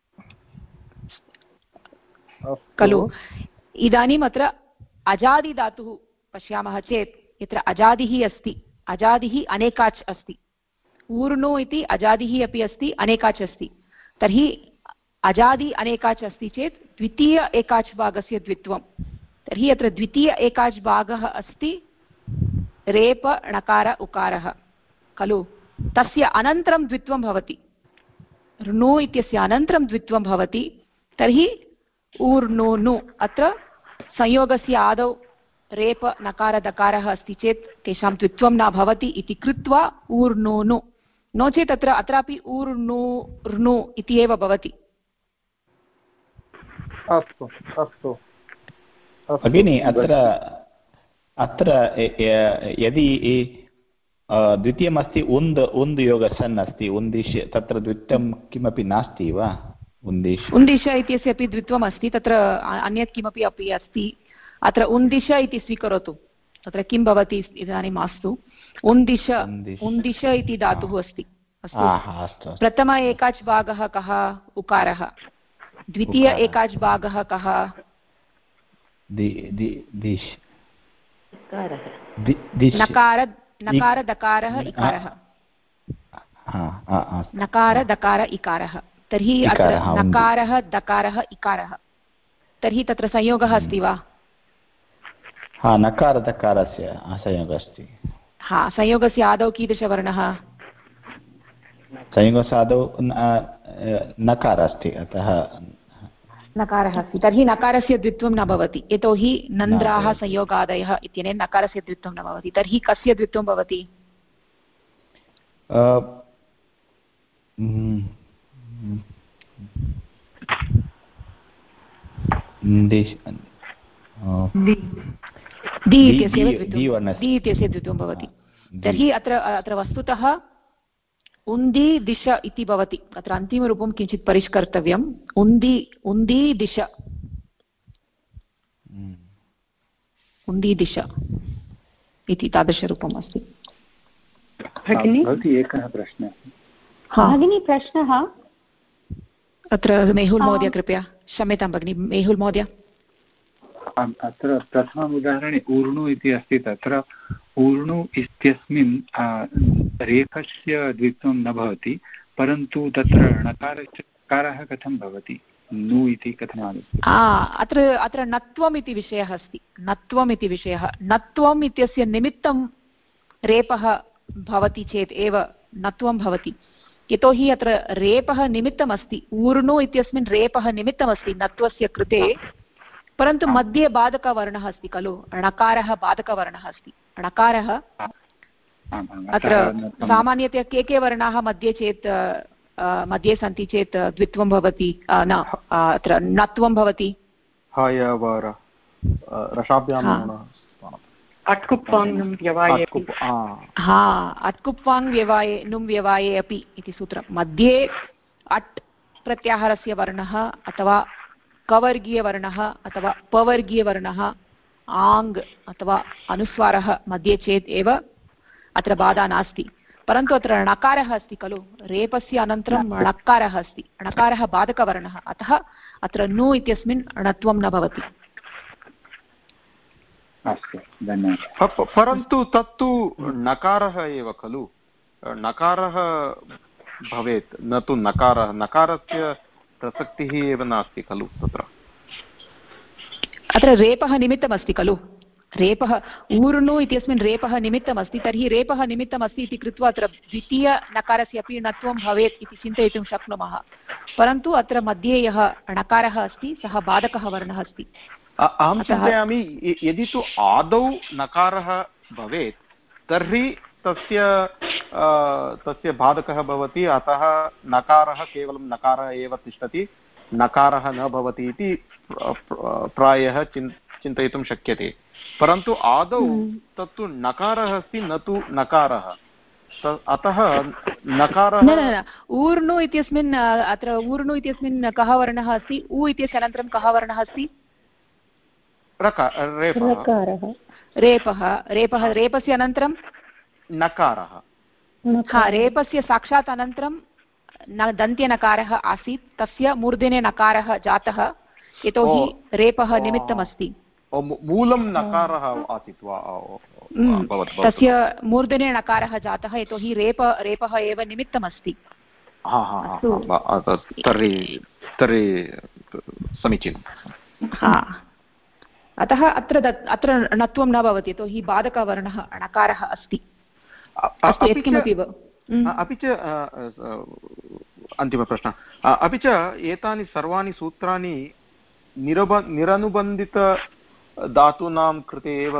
खलु। इदानीम् अत्र अजादिधातुः पश्यामः चेत् यत्र अजादिः अस्ति, अजादिः अनेकाच् अस्ति, ऊर्णु इति अजादिः अपि अस्ति अनेकाच् अस्ति। तर्हि अजादि अनेकाच् अस्ति चेत् द्वितीय एकाच् भागस्य द्वित्वं, तर्हि अत्र द्वितीय एकाच् भागः अस्ति रेप णकार उकारः खलु। तस्य अनन्तरं द्वित्वं भवति, ऋणु इत्यस्य अनन्तरं द्वित्वं भवति, तर्हि ऊर्णुनु। अत्र संयोगस्य आदौ रेप नकार दकारः अस्ति चेत् तेषां द्वित्वं न भवति इति कृत्वा ऊर्णुनु, नो चेत् अत्रापि ऊर्णु ऋणु इति एव भवति।
अस्तु अस्तु
भगिनि, अत्र यदि द्वितीयमस्ति उन्द् योगसन् अस्ति, उन्दिश्, तत्र द्वित्वं किमपि नास्ति वा? उन्दिश
इत्यस्य अपि द्वित्वम् अस्ति, तत्र अन्यत् किमपि अपि अस्ति। अत्र उन्दिश इति स्वीकरोतु, तत्र किं भवति इदानीं मास्तु। उन्दिश इति धातुः अस्ति, अस्तु। प्रथम एकाच् भागः कः? उकारः। द्वितीय एकाच् भागः कः? नकार दकारः इकारः। नकार दकार इकारः। तर्हि अत्र नकारः दकारः इकारः, तर्हि तत्र संयोगः अस्ति वा?
नकार दकारस्य संयोगः अस्ति।
संयोगस्य आदौ कीदृशवर्णः?
संयोगस्य आदौ नकारः अस्ति, अतः
नकारः अस्ति। तर्हि नकारस्य द्वित्वं न भवति, यतोहि नन्द्राः संयोगादयः इत्यनेन नकारस्य द्वित्वं न भवति। तर्हि कस्य द्वित्वं भवति? दी इत्यस्य द्वित्वं भवति। तर्हि अत्र वस्तुतः उन्दी दिश इति भवति। अत्र अन्तिमरूपं किञ्चित् परिष्कर्तव्यम्। उन्दी दिश, उन्दी दिश इति तादृशरूपम् अस्ति।
भवती एकः प्रश्नः।
भगिनी प्रश्नः
अत्र मेहुल् महोदय कृपया। क्षम्यतां भगिनी, मेहुल् महोदय।
अत्र प्रथमम् उदाहरणे ऊर्णु इति अस्ति, तत्र ऊर्णु इत्यस्मिन् रेफस्य द्वित्वं न भवति, परन्तु तत्र णकारः कथं भवति? नु इति कथम् आगच्छति?
अत्र नत्वम् इति विषयः अस्ति। नत्वम् इति विषयः, नत्वम् इत्यस्य निमित्तं रेपः भवति चेत् एव नत्वं भवति। यतोहि अत्र रेपः निमित्तमस्ति, ऊर्णु इत्यस्मिन् रेपः निमित्तमस्ति नत्वस्य कृते, परन्तु मध्ये बाधकवर्णः अस्ति खलु। णकारः बाधकवर्णः अस्ति। णकारः अत्र सामान्यतया के वर्णाः मध्ये चेत् मध्ये सन्ति चेत् द्वित्वं भवति, न अत्र णत्वं भवति।
अट्कुप्वाङ् व्यवाये
नुं व्यवाये अपि इति सूत्रं। मध्ये अट् प्रत्याहारस्य वर्णः अथवा कवर्गीयवर्णः अथवा पवर्गीयवर्णः, आङ् अथवा अनुस्वारः मध्ये चेत् एव अत्र बाधा नास्ति। परन्तु अत्र णकारः अस्ति खलु, रेपस्य अनन्तरं णकारः अस्ति। णकारः बाधकवर्णः, अतः अत्र नु इत्यस्मिन् णत्वं न भवति।
अस्तु, धन्यवादः।
परन्तु तत्तु नकारः एव खलु, नकारः भवेत्, न तु नकारः। नकारस्य प्रसक्तिः एव नास्ति खलु तत्र।
अत्र रेपः निमित्तमस्ति खलु, रेपः ऊर्णु इत्यस्मिन् रेपः निमित्तमस्ति, तर्हि रेपः निमित्तमस्ति इति कृत्वा अत्र द्वितीयनकारस्य अपि णत्वं भवेत् इति चिन्तयितुं शक्नुमः। परन्तु अत्र मध्ये यः णकारः अस्ति सः बाधकः वर्णः अस्ति।
अहं चिन्तयामि यदि तु आदौ नकारः भवेत् तर्हि तस्य बाधकः भवति, अतः नकारः केवलं नकारः एव तिष्ठति, नकारः न भवति इति प्रायः चिन्तयितुं शक्यते। परन्तु आदौ तत्तु नकारः अस्ति, न तु नकारः, अतः नकारः
न ऊर्णु इत्यस्मिन् अत्र ऊर्णु इत्यस्मिन् कः वर्णः अस्ति? उ इत्यस्य अनन्तरं कः वर्णः अस्ति? रेपस्य अनन्तरं
नकारः।
रेपस्य साक्षात् अनन्तरं दन्त्यनकारः आसीत्, तस्य मूर्धने नकारः जातः, यतोहि रेपः निमित्तमस्ति।
मूलं नकारः आसीत् वा?
तस्य मूर्धने नकारः जातः, यतोहि रेपः एव निमित्तमस्ति।
तर्हि समीचीनम्।
अतः अत्र णत्वं न भवति, यतोहि बाधकवर्णः णकारः अस्ति।
अपि च अन्तिमप्रश्नः, अपि च एतानि सर्वाणि सूत्राणि निरनुबन्धितधातूनां कृते एव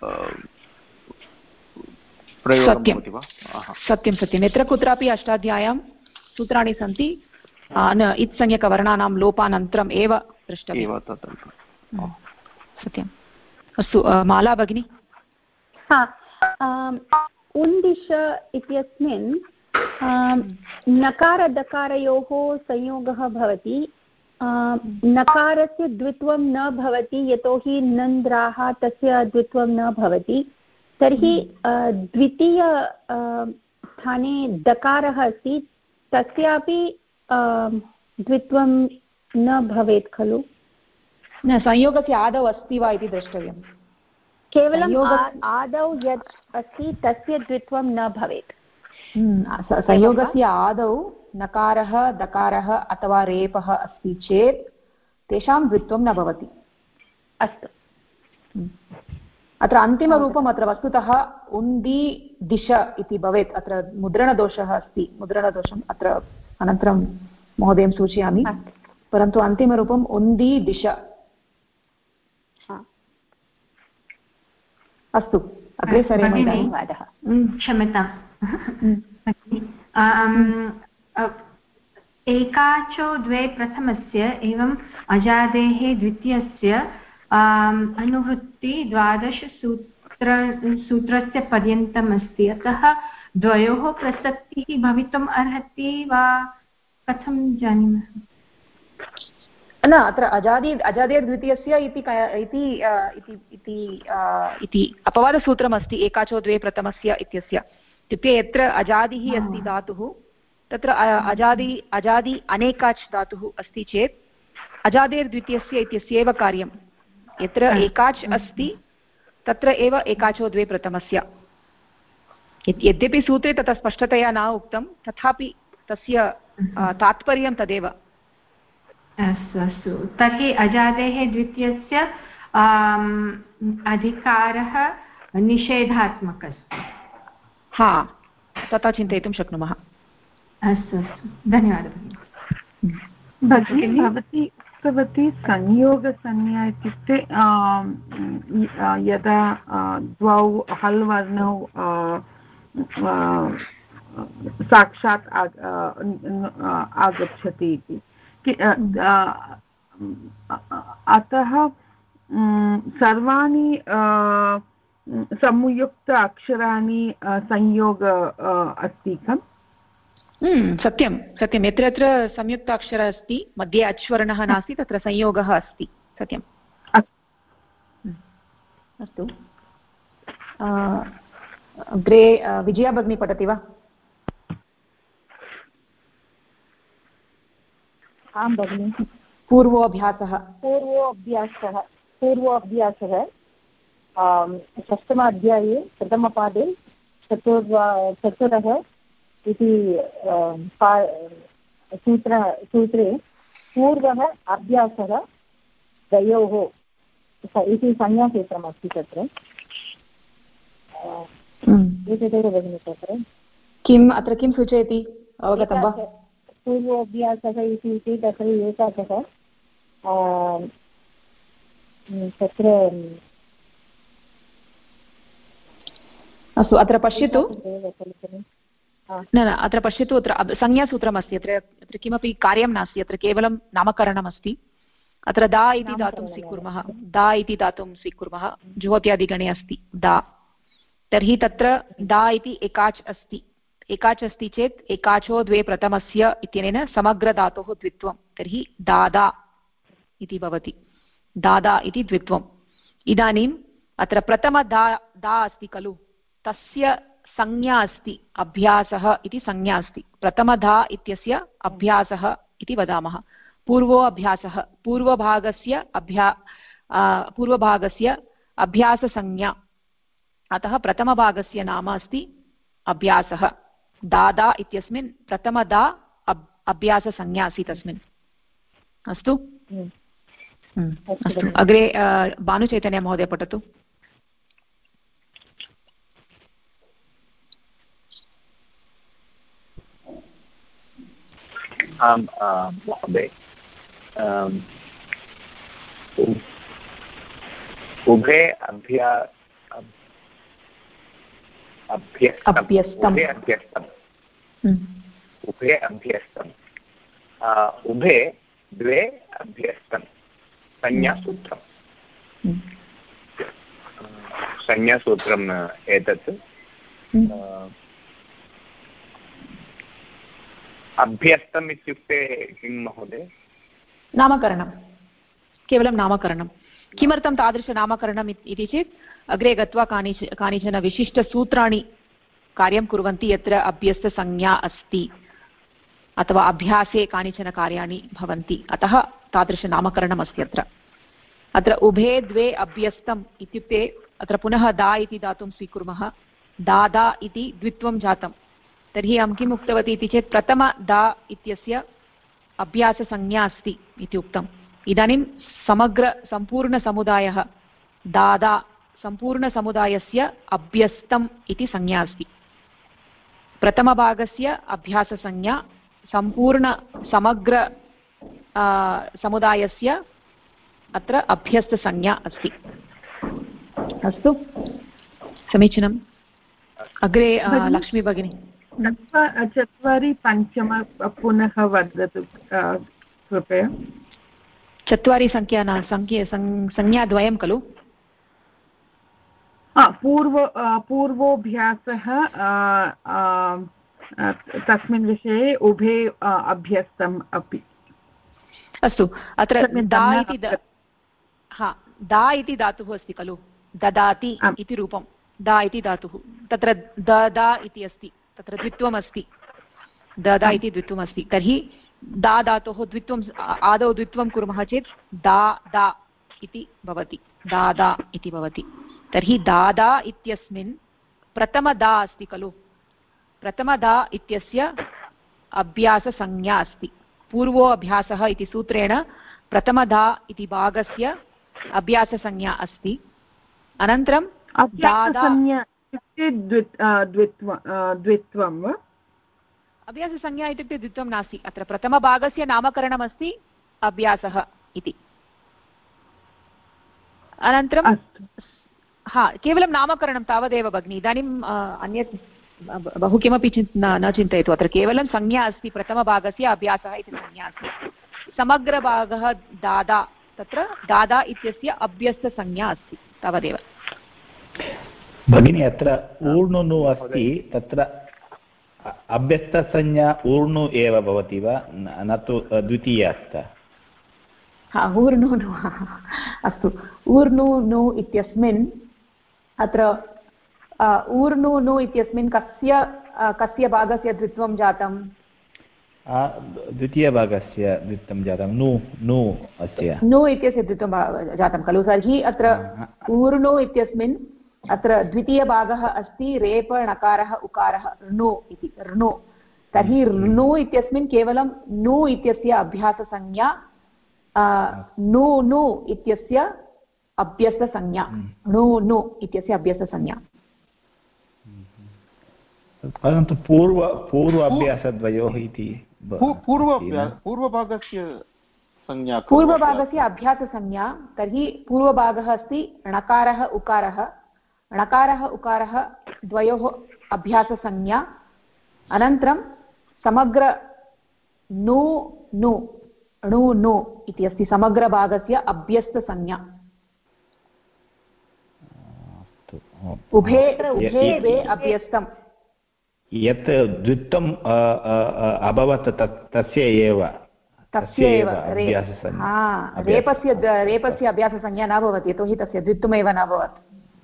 प्रयोगं भवति वा?
सत्यं सत्यं, यत्र कुत्रापि अष्टाध्याय्यां सूत्राणि सन्ति इत्संज्ञकवर्णानां लोपानन्तरम् एव द्रष्टव्यं। सत्यम्। अस्तु, माला भगिनी।
उन्दिश इत्यस्मिन् नकारदकारयोः संयोगः भवति। नकारस्य द्वित्वं न भवति, यतोहि नन्द्राः तस्य द्वित्वं न भवति। तर्हि द्वितीय स्थाने दकारः अस्ति, तस्यापि द्वित्वं न भवेत् खलु?
न, संयोगस्य आदौ अस्ति वा इति द्रष्टव्यं।
केवलम् आदौ यत् अस्ति तस्य द्वित्वं न भवेत्।
संयोगस्य आदौ नकारः दकारः अथवा रेपः अस्ति चेत् तेषां द्वित्वं न भवति।
अस्तु,
अत्र अन्तिमरूपम् अत्र वस्तुतः उन्दी दिश इति भवेत्। अत्र मुद्रणदोषः अस्ति, मुद्रणदोषम् अत्र अनन्तरं महोदयं सूचयामि, परन्तु अन्तिमरूपम् उन्दी दिश। अस्तु, अग्रे सरेम।
धन्यवादः। क्षम्यताम्, एकाचो द्वे प्रथमस्य एवम् अजादेः द्वितीयस्य अनुवृत्ति 12 सूत्रस्य पर्यन्तम् अस्ति। अतः द्वयोः प्रसक्तिः भवितुम् अर्हति वा कथं जानीमः?
न, अत्र अजादेर्द्वितीयस्य इति अपवादसूत्रमस्ति एकाचो द्वे प्रथमस्य इत्यस्य। इत्युक्ते यत्र अजादिः अस्ति धातुः तत्र अजादि अनेकाच् धातुः अस्ति चेत् अजादेर्द्वितीयस्य इत्यस्यैव कार्यं। यत्र एकाच् अस्ति तत्र एव एकाचो द्वे प्रथमस्य। यद्यपि सूत्रे तथा स्पष्टतया न उक्तं, तथापि तस्य तात्पर्यं तदेव।
अस्तु अस्तु, तर्हि अजादेः द्वितीयस्य अधिकारः निषेधात्मकः।
तथा चिन्तयितुं शक्नुमः।
अस्तु अस्तु, धन्यवादः
भगिनी। भवती उक्तवती संयोगसंज्ञा इत्युक्ते यदा द्वौ हल् वर्णौ साक्षात् आगच्छति इति। अतः सर्वाणि संयुक्त अक्षराणि संयोग अस्ति खलु?
सत्यं सत्यं, यत्र यत्र संयुक्त अक्षरः अस्ति मध्ये अच्वर्णः नास्ति तत्र संयोगः अस्ति। सत्यम्। अस्तु, अग्रे विजया भगिनी पठति वा?
आं भगिनि।
पूर्वोऽभ्यासः
षष्ठमाध्याये प्रथमपादे चतुरः इति सूत्रे पूर्वः अभ्यासः द्वयोः इति संज्ञासूत्रमस्ति तत्र। एतदेव भगिनि तत्र
किम् अत्र किं सूचयति, अवगतं वा?
पूर्वोऽभ्यासः इति तत्र एकाचः तत्र।
अस्तु, अत्र पश्यतु। न अत्र पश्यतु, अत्र संज्ञासूत्रमस्ति। अत्र किमपि कार्यं नास्ति, अत्र केवलं नामकरणमस्ति। अत्र दा इति धातुं स्वीकुर्मः, जुहोत्यादिगणे अस्ति दा। तर्हि तत्र दा इति एकाच् अस्ति। एकाच् अस्ति चेत् एकाचो द्वे प्रथमस्य इत्यनेन समग्रधातोः द्वित्वं, तर्हि दादा इति भवति। दादा इति द्वित्वम्। इदानीं अत्र प्रथमदा दा अस्ति खलु, तस्य संज्ञा अस्ति अभ्यासः इति संज्ञा अस्ति। प्रथमधा इत्यस्य अभ्यासः इति वदामः। पूर्वो अभ्यासः, पूर्वभागस्य अभ्याससंज्ञा, अतः प्रथमभागस्य नाम अस्ति अभ्यासः। दादा इत्यस्मिन् प्रथमदा अभ्याससंज्ञा अस्ति तस्मिन्। अस्तु, अस्तु, अग्रे भानुचैतन्य महोदय पठतु।
आम् महोदय, उभे अभ्यस्तम् उभे द्वे अभ्यस्तम् संज्ञासूत्रम्। संज्ञासूत्रम् एतत् अभ्यस्तम् इत्युक्ते किं महोदय?
नामकरणं, केवलं नामकरणं। किमर्थं तादृशनामकरणम् इति चेत् अग्रे गत्वा कानिचन विशिष्टसूत्राणि कार्यं कुर्वन्ति यत्र अभ्यस्तसंज्ञा अस्ति अथवा अभ्यासे कानिचन कार्याणि भवन्ति, अतः तादृशनामकरणम् अस्ति अत्र। अत्र उभे द्वे अभ्यस्तम् इत्युक्ते अत्र पुनः दा इति धातुं स्वीकुर्मः। दादा इति द्वित्वं जातं, तर्हि अहं किम् उक्तवती इति चेत् प्रथमदा इत्यस्य अभ्याससंज्ञा अस्ति इति उक्तम्। इदानीं सम्पूर्णसमुदायः दादा सम्पूर्णसमुदायस्य अभ्यस्तम् इति संज्ञा अस्ति। प्रथमभागस्य अभ्याससंज्ञा समग्र समुदायस्य अत्र अभ्यस्तसंज्ञा अस्ति। अस्तु, समीचीनम्। अग्रे लक्ष्मी भगिनी।
चत्वारि पञ्चम पुनः वदतु कृपया।
चत्वारि संज्ञाद्वयं खलु?
पूर्वोऽभ्यासः तस्मिन् विषये उभे अभ्यस्तम् अपि।
अस्तु, अत्र दा इति धातुः अस्ति खलु, ददाति इति रूपं, दा इति धातुः, तत्र ददा इति अस्ति, तत्र द्वित्वम् अस्ति, ददा इति द्वित्वम् अस्ति। तर्हि दा धातोः द्वित्वम् आदौ द्वित्वं कुर्मः चेत् दा इति भवति, दादा इति भवति। तर्हि दादा इत्यस्मिन् प्रथमदा अस्ति खलु, प्रथमदा इत्यस्य अभ्याससंज्ञा अस्ति। पूर्वो अभ्यासः इति सूत्रेण प्रथमदा इति भागस्य अभ्याससंज्ञा अस्ति। अनन्तरं दादा
द्वित्वं वा?
अभ्याससंज्ञा इत्युक्ते द्वित्वं नास्ति, अत्र प्रथमभागस्य नामकरणमस्ति अभ्यासः इति। अनन्तरं केवलं नामकरणं तावदेव भगिनि। इदानीम् अन्यत् बहु किमपि न चिन्तयतु, अत्र केवलं संज्ञा अस्ति, प्रथमभागस्य अभ्यासः इति संज्ञा अस्ति। समग्रभागः दादा, तत्र दादा इत्यस्य अभ्यस्तसंज्ञा अस्ति, तावदेव।
भगिनी, अत्र ऊर्णुनु अस्ति, तत्र अभ्यस्तसंज्ञा ऊर्णु एव भवति वा, न तु द्वितीयास्त?
ऊर्णुनु, अस्तु। ऊर्णुनु इत्यस्मिन् अत्र ऊर्णुनु इत्यस्मिन् कस्य भागस्य द्वित्वं जातं?
द्वितीयभागस्य द्वित्वं जातं, नु अस्य
नु इत्यस्य द्वित्वं जातं खलु। तर्हि अत्र ऊर्णु इत्यस्मिन् अत्र द्वितीयभागः अस्ति रेप णकारः उकारः ऋणु इति, ऋणु। तर्हि ऋणु इत्यस्मिन् केवलं नु इत्यस्य अभ्याससंज्ञा, नु इत्यस्य अभ्यस्तसंज्ञा, नु इत्यस्य अभ्यस्तसंज्ञा।
परन्तु पूर्व अभ्यासद्वयोः इति
पूर्वभागस्य संज्ञा,
पूर्वभागस्य अभ्याससंज्ञा। तर्हि पूर्वभागः अस्ति णकारः उकारः, णकारः उकारः द्वयोः अभ्याससंज्ञा। अनन्तरं समग्र नु इति अस्ति समग्रभागस्य अभ्यस्तसंज्ञा। उभे द्वे अभ्यस्तम्।
यत् द्वित्वम् अभवत् तस्य एव
रेपस्य अभ्याससंज्ञा न भवति, यतोहि तस्य द्वित्वमेव न भवत्।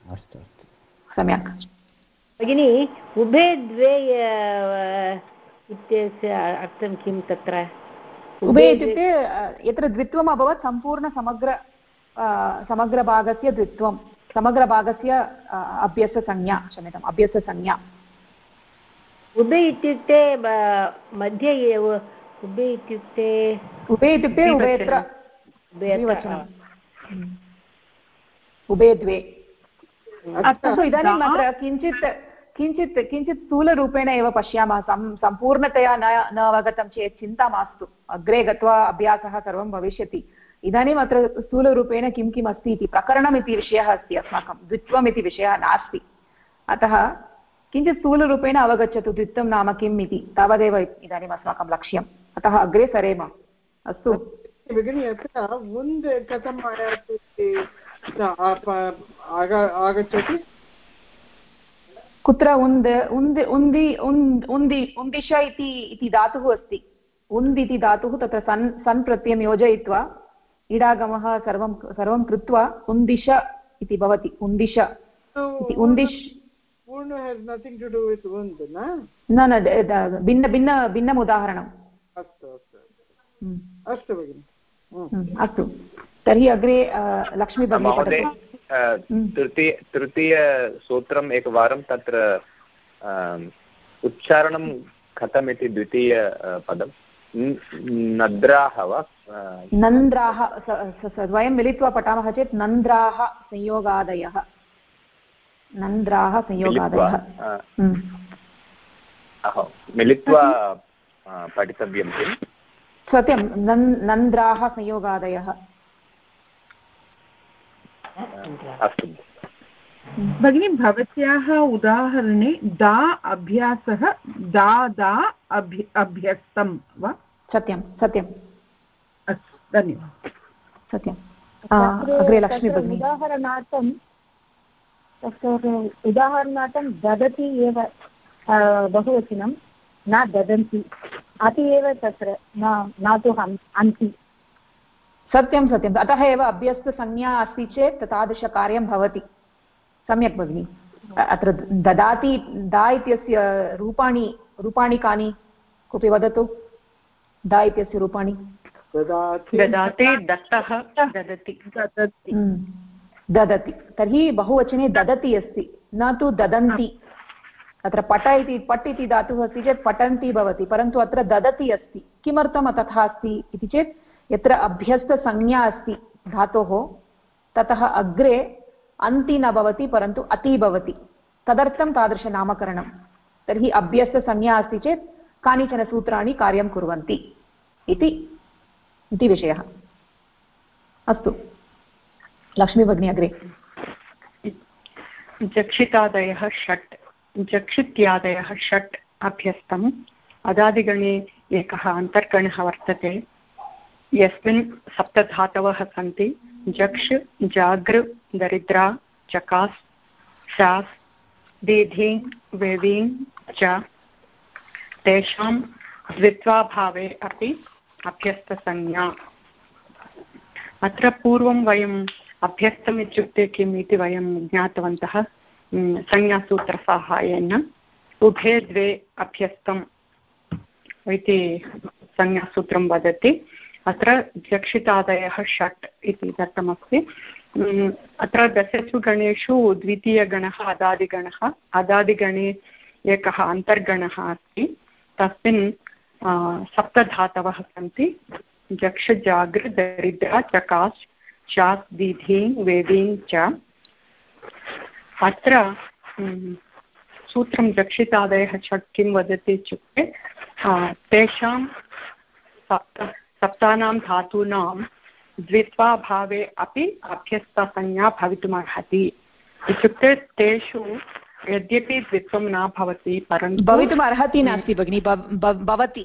अस्तु
सम्यक्
भगिनी उभे द्वे इत्यस्य अर्थं किं तत्र
उभे इत्युक्ते यत्र द्वित्वम् अभवत् समग्रभागस्य द्वित्वं समग्रभागस्य अभ्यससंज्ञा क्षम्यताम् अभ्यससंज्ञा
उभे इत्युक्ते मध्ये एव उभे इत्युक्ते
उभयत्र उभे द्वे अस्तु इदानीम् अत्र किञ्चित् स्थूलरूपेण एव पश्यामः सम्पूर्णतया न अवगतं चेत् चिन्ता मास्तु अग्रे गत्वा अभ्यासः सर्वं भविष्यति इदानीम् अत्र स्थूलरूपेण किं किम् अस्ति इति प्रकरणम् इति विषयः अस्ति अस्माकं द्वित्वम् इति विषयः नास्ति अतः किञ्चित् स्थूलरूपेण अवगच्छतु द्वित्वं नाम किम् इति तावदेव इदानीम् अस्माकं लक्ष्यम् अतः अग्रे सरेम अस्तु
भगिनि अत्र उन्द् कथम् आगच्छति
कुत्र उन्दिश इति धातुः अस्ति उन्द् इति धातुः तत्र सन् प्रत्ययं योजयित्वा इडागमः सर्वं कृत्वा उन्दिश इति भवति उन्दिश इति उन्दिश् न भिन्नम् उदाहरणम्
अस्तु भगिनि
अस्तु तर्हि अग्रे लक्ष्मी
महोदय तृतीयसूत्रम् एकवारं तत्र उच्चारणं कथमिति द्वितीयपदं नद्राः वा
नन्द्राः वयं मिलित्वा पठामः चेत् नन्द्राः संयोगादयः
मिलित्वा पठितव्यं किम्
सत्यं नन्द्राः संयोगादयः
अस्तु
भगिनी भवत्याः उदाहरणे दा अभ्यासः दा अभ्यस्तं वा
सत्यं सत्यम्
अस्तु धन्यवादः
सत्यम् अग्रे लक्ष्मी भगिनी
उदाहरणार्थं ददति एव बहुवचनं न ददन्ति अति एव तत्र न तु अन्ति
सत्यं सत्यम् अतः एव अभ्यस्तसंज्ञा अस्ति चेत् तादृशकार्यं भवति सम्यक् भगिनि अत्र ददाति दा इत्यस्य रूपाणि कानि कोऽपि वदतु दा इत्यस्य रूपाणि
ददाति दत्तः ददति
ददति तर्हि बहुवचने ददति अस्ति न तु ददन्ति अत्र पट् इति धातुः अस्ति चेत् पठन्ति भवति परन्तु अत्र ददति अस्ति किमर्थं तथा अस्ति इति चेत् यत्र अभ्यस्तसंज्ञा अस्ति धातोः ततः अग्रे अन्ति न भवति परन्तु अति भवति तदर्थं तादृशनामकरणं तर्हि अभ्यस्तसंज्ञा अस्ति चेत् कानिचन सूत्राणि कार्यं कुर्वन्ति इति विषयः अस्तु लक्ष्मी भगिनी अग्रे
जक्षितादयः षट् जक्षित्यादयः षट् अभ्यस्तम् अदादिगणे एकः अन्तर्गणः वर्तते यस्मिन् सप्तधातवः सन्ति जक्ष जागृ दरिद्रा चकास् शास् दीधीं वेवीं च तेषां द्वित्वाभावे अपि अभ्यस्तसंज्ञा अत्र पूर्वं वयम् अभ्यस्तम् इत्युक्ते किम् इति वयं ज्ञातवन्तः संज्ञासूत्रसाहाय्येन उभे द्वे अभ्यस्तम् इति संज्ञासूत्रं वदति अत्र जक्षितादयः षट् इति दत्तमस्ति अत्र दशसु गणेषु द्वितीयगणः अदादिगणे एकः अन्तर्गणः अस्ति तस्मिन् सप्तधातवः सन्ति जक्ष जागृ दरिद्रा चकास् शास् दीधीं वेदीं च अत्र सूत्रं जक्षितादयः षट् किं वदति इत्युक्ते तेषां सप्तानां धातूनां द्वित्वाभावे अपि अभ्यस्तसंज्ञा भवितुमर्हति इत्युक्ते तेषु यद्यपि द्वित्वं न भवति परन्तु
भवितुमर्हति नास्ति भगिनि भवति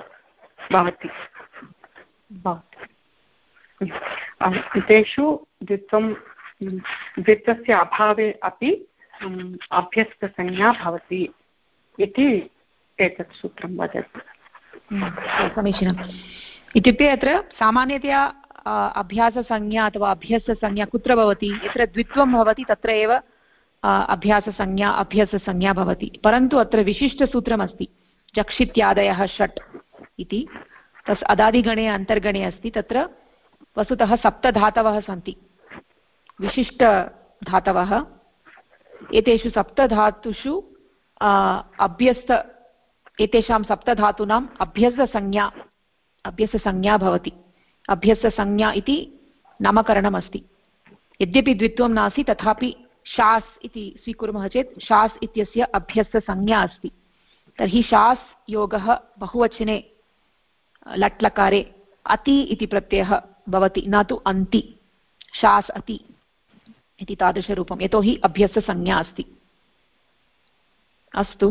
तेषु द्वित्वस्य अभावे अपि अभ्यस्तसंज्ञा भवति इति एतत् सूत्रं वदति
समीचीनम् इत्युक्ते अत्र सामान्यतया अभ्याससंज्ञा अथवा अभ्यस्तसंज्ञा कुत्र भवति यत्र द्वित्वं भवति तत्र एव अभ्याससंज्ञा अभ्यससंज्ञा भवति, परन्तु अत्र विशिष्टसूत्रमस्ति जक्षित्यादयः षट् इति। तस् अदादिगणे अन्तर्गणे अस्ति। तत्र वस्तुतः सप्तधातवः सन्ति, विशिष्टधातवः। एतेषु सप्तधातुषु एतेषां सप्तधातूनाम् अभ्यससंज्ञा भवति। अभ्यससंज्ञा इति नामकरणमस्ति। यद्यपि द्वित्वं नास्ति तथापि शास् इति स्वीकुर्मः चेत् शास् इत्यस्य अभ्यससंज्ञा अस्ति। तर्हि शास् योगः बहुवचने लट्लकारे अति इति प्रत्ययः भवति, न तु अन्ति। शास् अति इति तादृशरूपं, यतोहि अभ्यससंज्ञा अस्ति। अस्तु,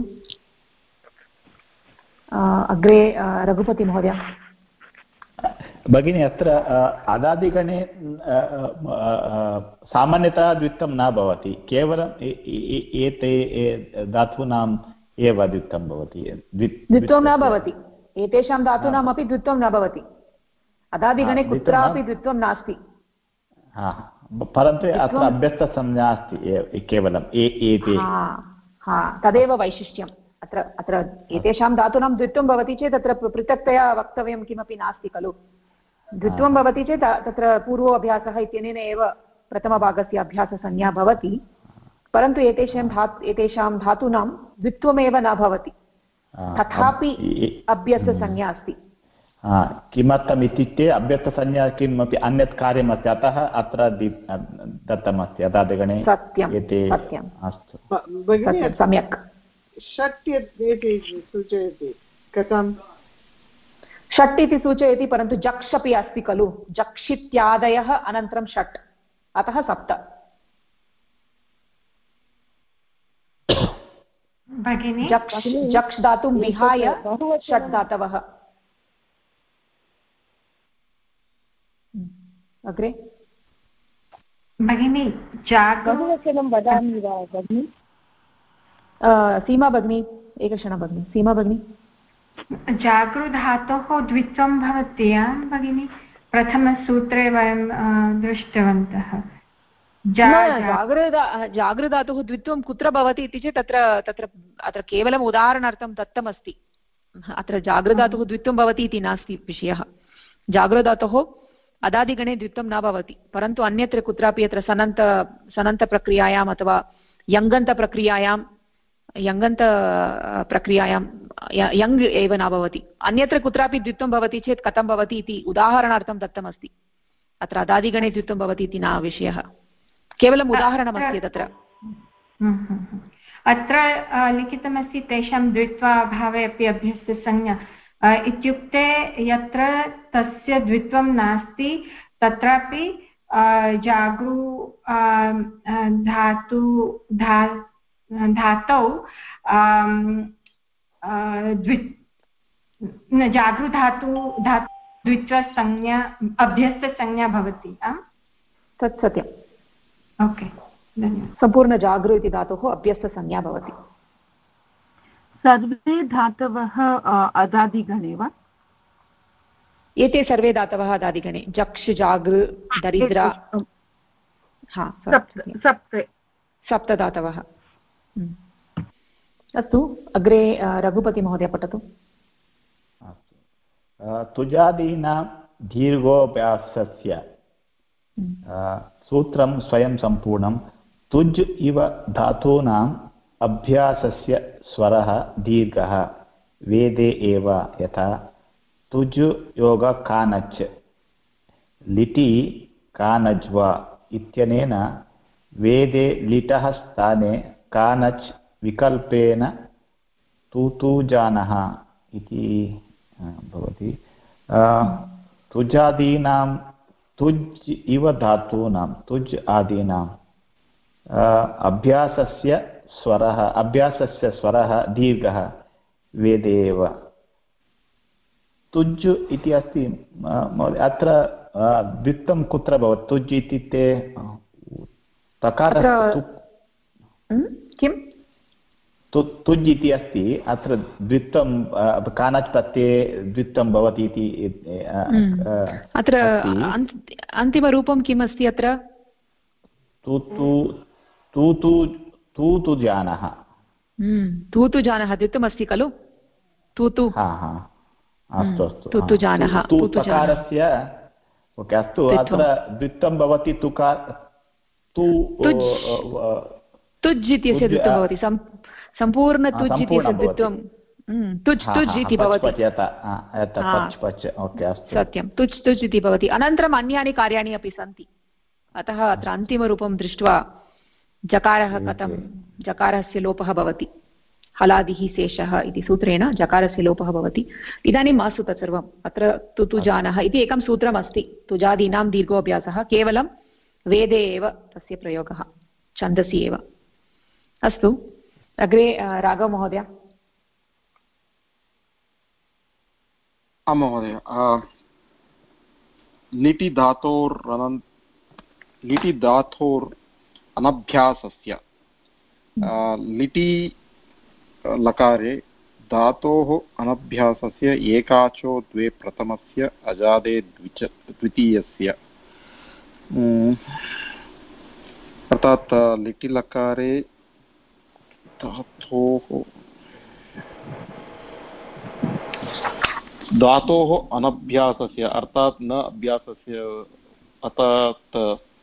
अग्रे रघुपतिमहोदय।
भगिनी, अत्र अदादिगणे सामान्यतः द्वित्वं न भवति, केवलम् एते धातूनाम् एव द्वित्वं भवति।
द्वित्वं न भवति, एतेषां धातूनामपि द्वित्वं न भवति। अदादिगणे कुत्रापि द्वित्वं नास्ति।
परन्तु अत्र अभ्यस्तसंज्ञा अस्ति केवलम् एते।
तदेव वैशिष्ट्यम्। अत्र एतेषां धातूनां द्वित्वं भवति चेत् तत्र पृथक्तया वक्तव्यं किमपि नास्ति खलु। द्वित्वं भवति चेत् तत्र पूर्वोऽभ्यासः इत्यनेन एव प्रथमभागस्य अभ्याससंज्ञा भवति, परन्तु एतेषां धातूनां द्वित्वमेव न भवति, तथापि अभ्यससंज्ञा अस्ति।
किमर्थम् इत्युक्ते अभ्यस्तसंज्ञा किमपि अन्यत् कार्यमस्ति, अतः अत्र दत्तमस्ति अदादिगणे। एते अस्तु,
सम्यक्।
षट् इति सूचयति, कथं
षट् इति सूचयति, परन्तु जक्ष् अपि अस्ति खलु। जक्षित्यादयः अनन्तरं षट्, अतः सप्त। जक्ष् धातुं विहाय षट् धातवः। अग्रे
भगिनी, बहुवचनं वदामि वा भगिनी?
सीमा भगिनी, एकक्षणं भगिनी। सीमा भगिनी,
जागृधातोः द्वित्वं भवति भगिनी, प्रथमसूत्रे वयं दृष्टवन्तः।
जागृधातुः द्वित्वं कुत्र भवति इति चेत् अत्र केवलम् उदाहरणार्थं दत्तमस्ति। अत्र जागृधातुः द्वित्वं भवति इति नास्ति विषयः। जागृधातुः अदादिगणे द्वित्वं न भवति, परन्तु अन्यत्र कुत्रापि अत्र सनन्तप्रक्रियायाम् अथवा यङन्तप्रक्रियायां यङ् एव न भवति। अन्यत्र कुत्रापि द्वित्वं भवति चेत् कथं भवति इति उदाहरणार्थं दत्तमस्ति। अत्र अदादिगणे द्वित्वं भवति इति न विषयः, केवलम् उदाहरणमस्ति तत्र।
अत्र लिखितमस्ति तेषां द्वित्वाभावे अपि अभ्यस्तसंज्ञा इत्युक्ते यत्र तस्य द्वित्वं नास्ति तत्रापि जागृ धातौ जागृधातु द्वित्वसंज्ञा अभ्यस्तसंज्ञा भवति।
तत् सत्यम्।
ओके, धन्यवादः।
सम्पूर्णजागृ इति धातुः अभ्यस्तसंज्ञा भवति।
सर्वे धातवः अदादिगणे वा?
एते सर्वे धातवः अदादिगणे। जक्ष, जागृ, दरिद्रा, सप्त धातवः। अस्तु, अग्रे रघुपतिमहोदय पठतु।
तुजादीनां दीर्घोऽभ्यासस्य सूत्रं स्वयं सम्पूर्णं। तुज् इव धातूनाम् अभ्यासस्य स्वरः दीर्घः वेदे एव, यथा तुज् योग कानच्, लिटि कानज्वा इत्यनेन वेदे लिटः स्थाने कानच् विकल्पेन तूतूजानः इति भवति। तुजादीनां तुज् इव धातूनां तुज् आदीनां अभ्यासस्य स्वरः दीर्घः वेदे एव। तुज् इति अस्ति अत्र द्वित्वं कुत्र भवति? तुज् इत्युक्ते तकारः
किं
तुज् इति अस्ति, अत्र द्वित्वं कानच् प्रत्यये द्वित्वं भवति इति
अत्र अन्तिमरूपं किम् अस्ति? अत्र
तू जानाः
तू जानाः द्वित्वमस्ति खलु तू
अस्तु अस्तु
तू जानाः
तकारस्य ओके अस्तु अत्र द्वित्वं भवति तुकार
तुज् इत्यस्य द्वित्वं भवति सम्पूर्ण तुज् इत्यस्य द्वित्वं तुज् इति भवति सत्यं तुज् इति भवति अनन्तरम् अन्यानि कार्याणि अपि सन्ति अतः अत्र अन्तिमरूपं दृष्ट्वा जकारः कथं जकारस्य लोपः भवति हलादिः शेषः इति सूत्रेण जकारस्य लोपः भवति इदानीं मास्तु तत्सर्वम् अत्र तु जानाः इति एकं सूत्रमस्ति तुजादीनां दीर्घोऽभ्यासः केवलं वेदे एव तस्य प्रयोगः छन्दसि एव अस्तु अग्रे राघवमहोदय
महोदय लिटि धातोर् अनभ्यासस्य लिटि लकारे धातोः अनभ्यासस्य एकाचो द्वे प्रथमस्य अजादे द्वितीयस्य अर्थात् लिटि लकारे धातोः अनभ्यासस्य अर्थात् न अभ्यासस्य अर्थात्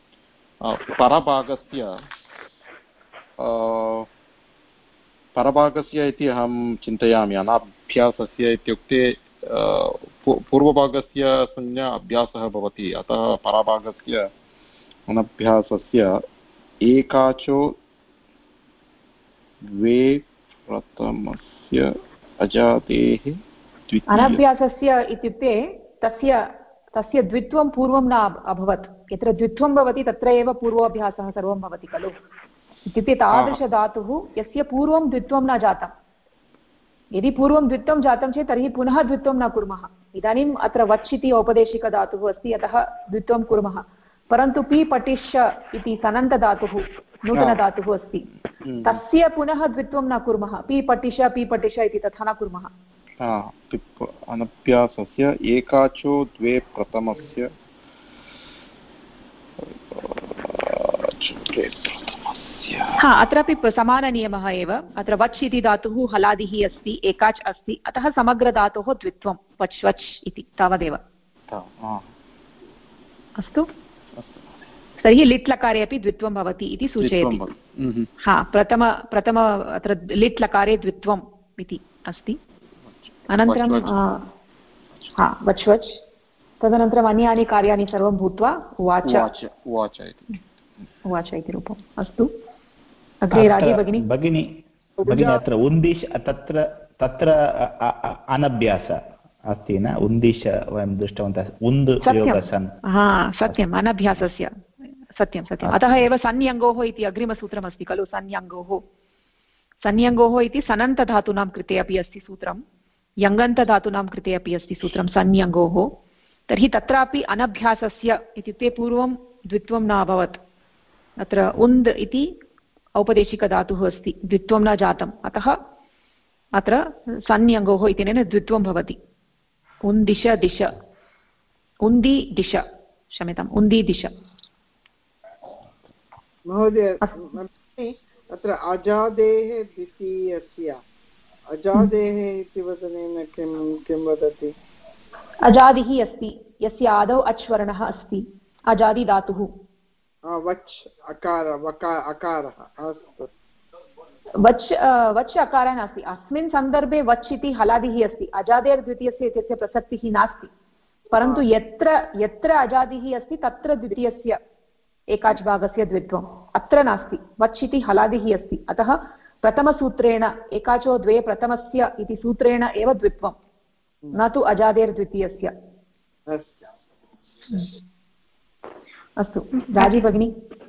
परभागस्य इति अहं चिन्तयामि अनाभ्यासस्य इत्युक्ते पूर्वभागस्य संज्ञा अभ्यासः भवति अतः परभागस्य अनभ्यासस्य एकाचो द्वे प्रथमस्य अजातेः
अनभ्यासस्य इत्युक्ते तस्य द्वित्वं पूर्वं न अभवत् यत्र द्वित्वं भवति तत्र एव पूर्वाभ्यासः सर्वं भवति खलु इत्युक्ते तादृशधातुः यस्य पूर्वं द्वित्वं न जातं यदि पूर्वं द्वित्वं जातं चेत् तर्हि पुनः द्वित्वं न कुर्मः इदानीम् अत्र वच् इति औपदेशिकधातुः अस्ति अतः द्वित्वं कुर्मः परन्तु पि पटिश् इति सनन्तधातुः नूतनधातुः अस्ति तस्य पुनः द्वित्वं न कुर्मः पि पटिश इति तथा न कुर्मः
अनभ्यासस्य एकाचो द्वे प्रथमस्य
अत्रापि समाननियमः एव अत्र वच् इति धातुः हलादिः अस्ति एकाच् अस्ति अतः समग्रधातोः द्वित्वं वच् इति तावदेव अस्तु तर्हि लिट् लकारे अपि द्वित्वं भवति इति सूचयति प्रथम अत्र लिट् लकारे द्वित्वम् इति अस्ति अनन्तरं वच् तदनन्तरम् अन्यानि कार्याणि सर्वं भूत्वा उवाच इति रूपम् अस्तु अग्रे राजी भगिनी
अत्र उन्दिश् तत्र अनभ्यास अस्ति न उन्दिश् वयं दृष्टवन्तः उन्द्
सत्यम् अनभ्यासस्य सत्यं अतः एव संयङ्गोः इति अग्रिमसूत्रमस्ति खलु संयङ्गोः इति सनन्तधातूनां कृते अपि अस्ति सूत्रं यङन्तधातूनां कृते अपि अस्ति सूत्रं संयङ्गोः तर्हि तत्रापि अनभ्यासस्य इत्युक्ते पूर्वं द्वित्वं न अभवत् अत्र उन्द् इति औपदेशिकधातुः अस्ति द्वित्वं न जातम् अतः अत्र संयङ्गोः इत्यनेन द्वित्वं भवति उन्दिश दिश उन्दी दिश क्षम्यताम् उन्दी दिश
महोदय अत्र अजादेः द्वितीयस्य अजादेः इति वदनेन किं वदति
अजादिः अस्ति यस्य आदौ अच् वर्णः अस्ति अजादिधातुः
वच् अकारः अस्तु
वच् अकारः नास्ति अस्मिन् सन्दर्भे वच् इति हलादिः अस्ति अजादेर्द्वितीयस्य इत्यस्य प्रसक्तिः नास्ति परन्तु यत्र अजादिः अस्ति तत्र द्वितीयस्य एकाच् भागस्य द्वित्वम् अत्र नास्ति वच् इति हलादिः अस्ति अतः प्रथमसूत्रेण एकाचो द्वे प्रथमस्य इति सूत्रेण एव द्वित्वं न तु अजादेर्द्वितीयस्य अस्तु राजी भगिनी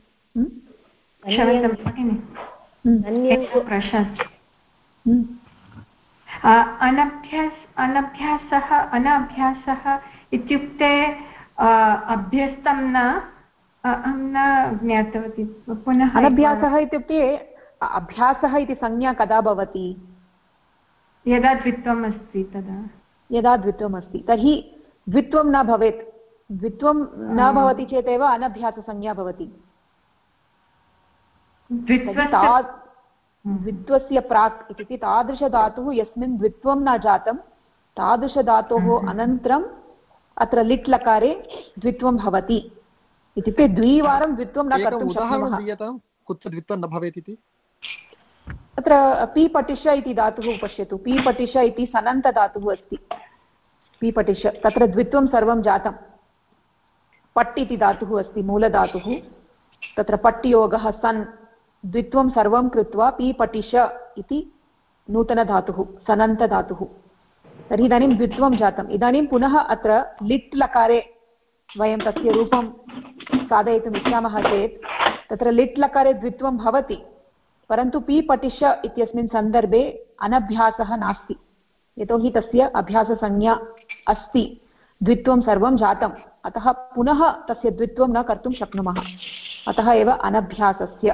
अनभ्यासः इत्युक्ते अभ्यस्तं न अहं न ज्ञातवती पुनः
अनभ्यासः इत्युक्ते अभ्यासः इति संज्ञा कदा भवति
यदा द्वित्वम् अस्ति तदा
यदा द्वित्वम् अस्ति तर्हि द्वित्वं न भवेत् द्वित्वं न भवति चेदेव अनभ्याससंज्ञा भवति द्वित्वस्य प्राक् इत्युक्ते तादृशधातुः यस्मिन् द्वित्वं न जातं तादृशधातोः अनन्तरम् अत्र लिट् लकारे द्वित्वं भवति इत्युक्ते द्विवारं द्वित्वं न कर्तुं शक्नुमः।
कुत्र द्वित्वं न भवेत् इति
अत्र पी पटिश इति धातुः पश्यतु, पी पटिश इति सनन्तधातुः अस्ति। पी पटिश तत्र द्वित्वं सर्वं जातं। पट् इति धातुः अस्ति मूलधातुः, तत्र पट्योगः सन् द्वित्वं सर्वं कृत्वा पी पटिश इति नूतनधातुः सनन्तधातुः। तर्हि इदानीं द्वित्वं जातम्। इदानीं पुनः अत्र लिट् लकारे वयं तस्य रूपं साधयितुम् इच्छामः चेत् तत्र लिट् लकारे द्वित्वं भवति, परन्तु पी पटिश इत्यस्मिन् सन्दर्भे अनभ्यासः नास्ति, यतोहि तस्य अभ्याससंज्ञा अस्ति, द्वित्वं सर्वं जातम्, अतः पुनः तस्य द्वित्वं न कर्तुं शक्नुमः, अतः एव अनभ्यासस्य।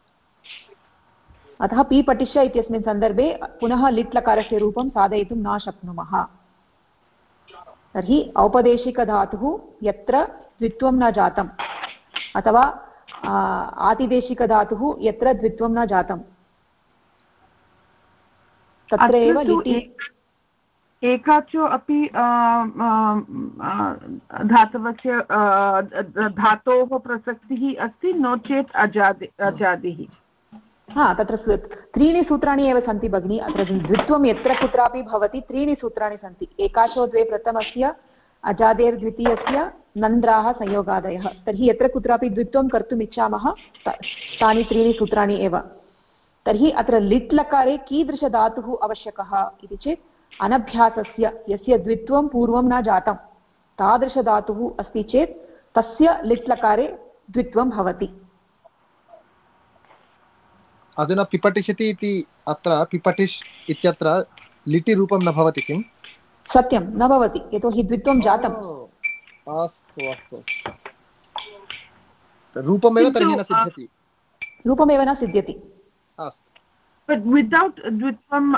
अतः पी पटिश इत्यस्मिन् सन्दर्भे पुनः लिट् लकारस्य रूपं साधयितुं न शक्नुमः। तर्हि औपदेशिकधातुः यत्र द्वित्वं न जातम् अथवा आतिदेशिकधातुः यत्र द्वित्वं न जातम् तत्र एव लिटि
एकाचो अपि धातवस्य धातोः प्रसक्तिः अस्ति, नो चेत् अजादिः।
हा, तत्र त्रीणि सूत्राणि एव सन्ति भगिनि। अत्र द्वित्वं यत्र कुत्रापि भवति त्रीणि सूत्राणि सन्ति। एकाचो द्वे प्रथमस्य, अजादेर्द्वितीयस्य, नन्द्राः संयोगादयः। तर्हि यत्र कुत्रापि द्वित्वं कर्तुम् इच्छामः तानि त्रीणि सूत्राणि एव। तर्हि अत्र लिट् लकारे कीदृशधातुः आवश्यकः इति चेत् अनभ्यासस्य, यस्य द्वित्वं पूर्वं न जातं तादृशधातुः अस्ति चेत् तस्य लिट् लकारे द्वित्वं भवति।
अधुना पिपठिष्यति इति अत्र पिपठिष् इत्यत्र लिटि रूपं न भवति किम्?
सत्यं न भवति, यतोहि द्वित्वं जातम्।
अस्तु अस्तु, रूपमेव तर्हि न सिद्ध्यति।
रूपमेव न सिद्ध्यति।
But without द्वित्वं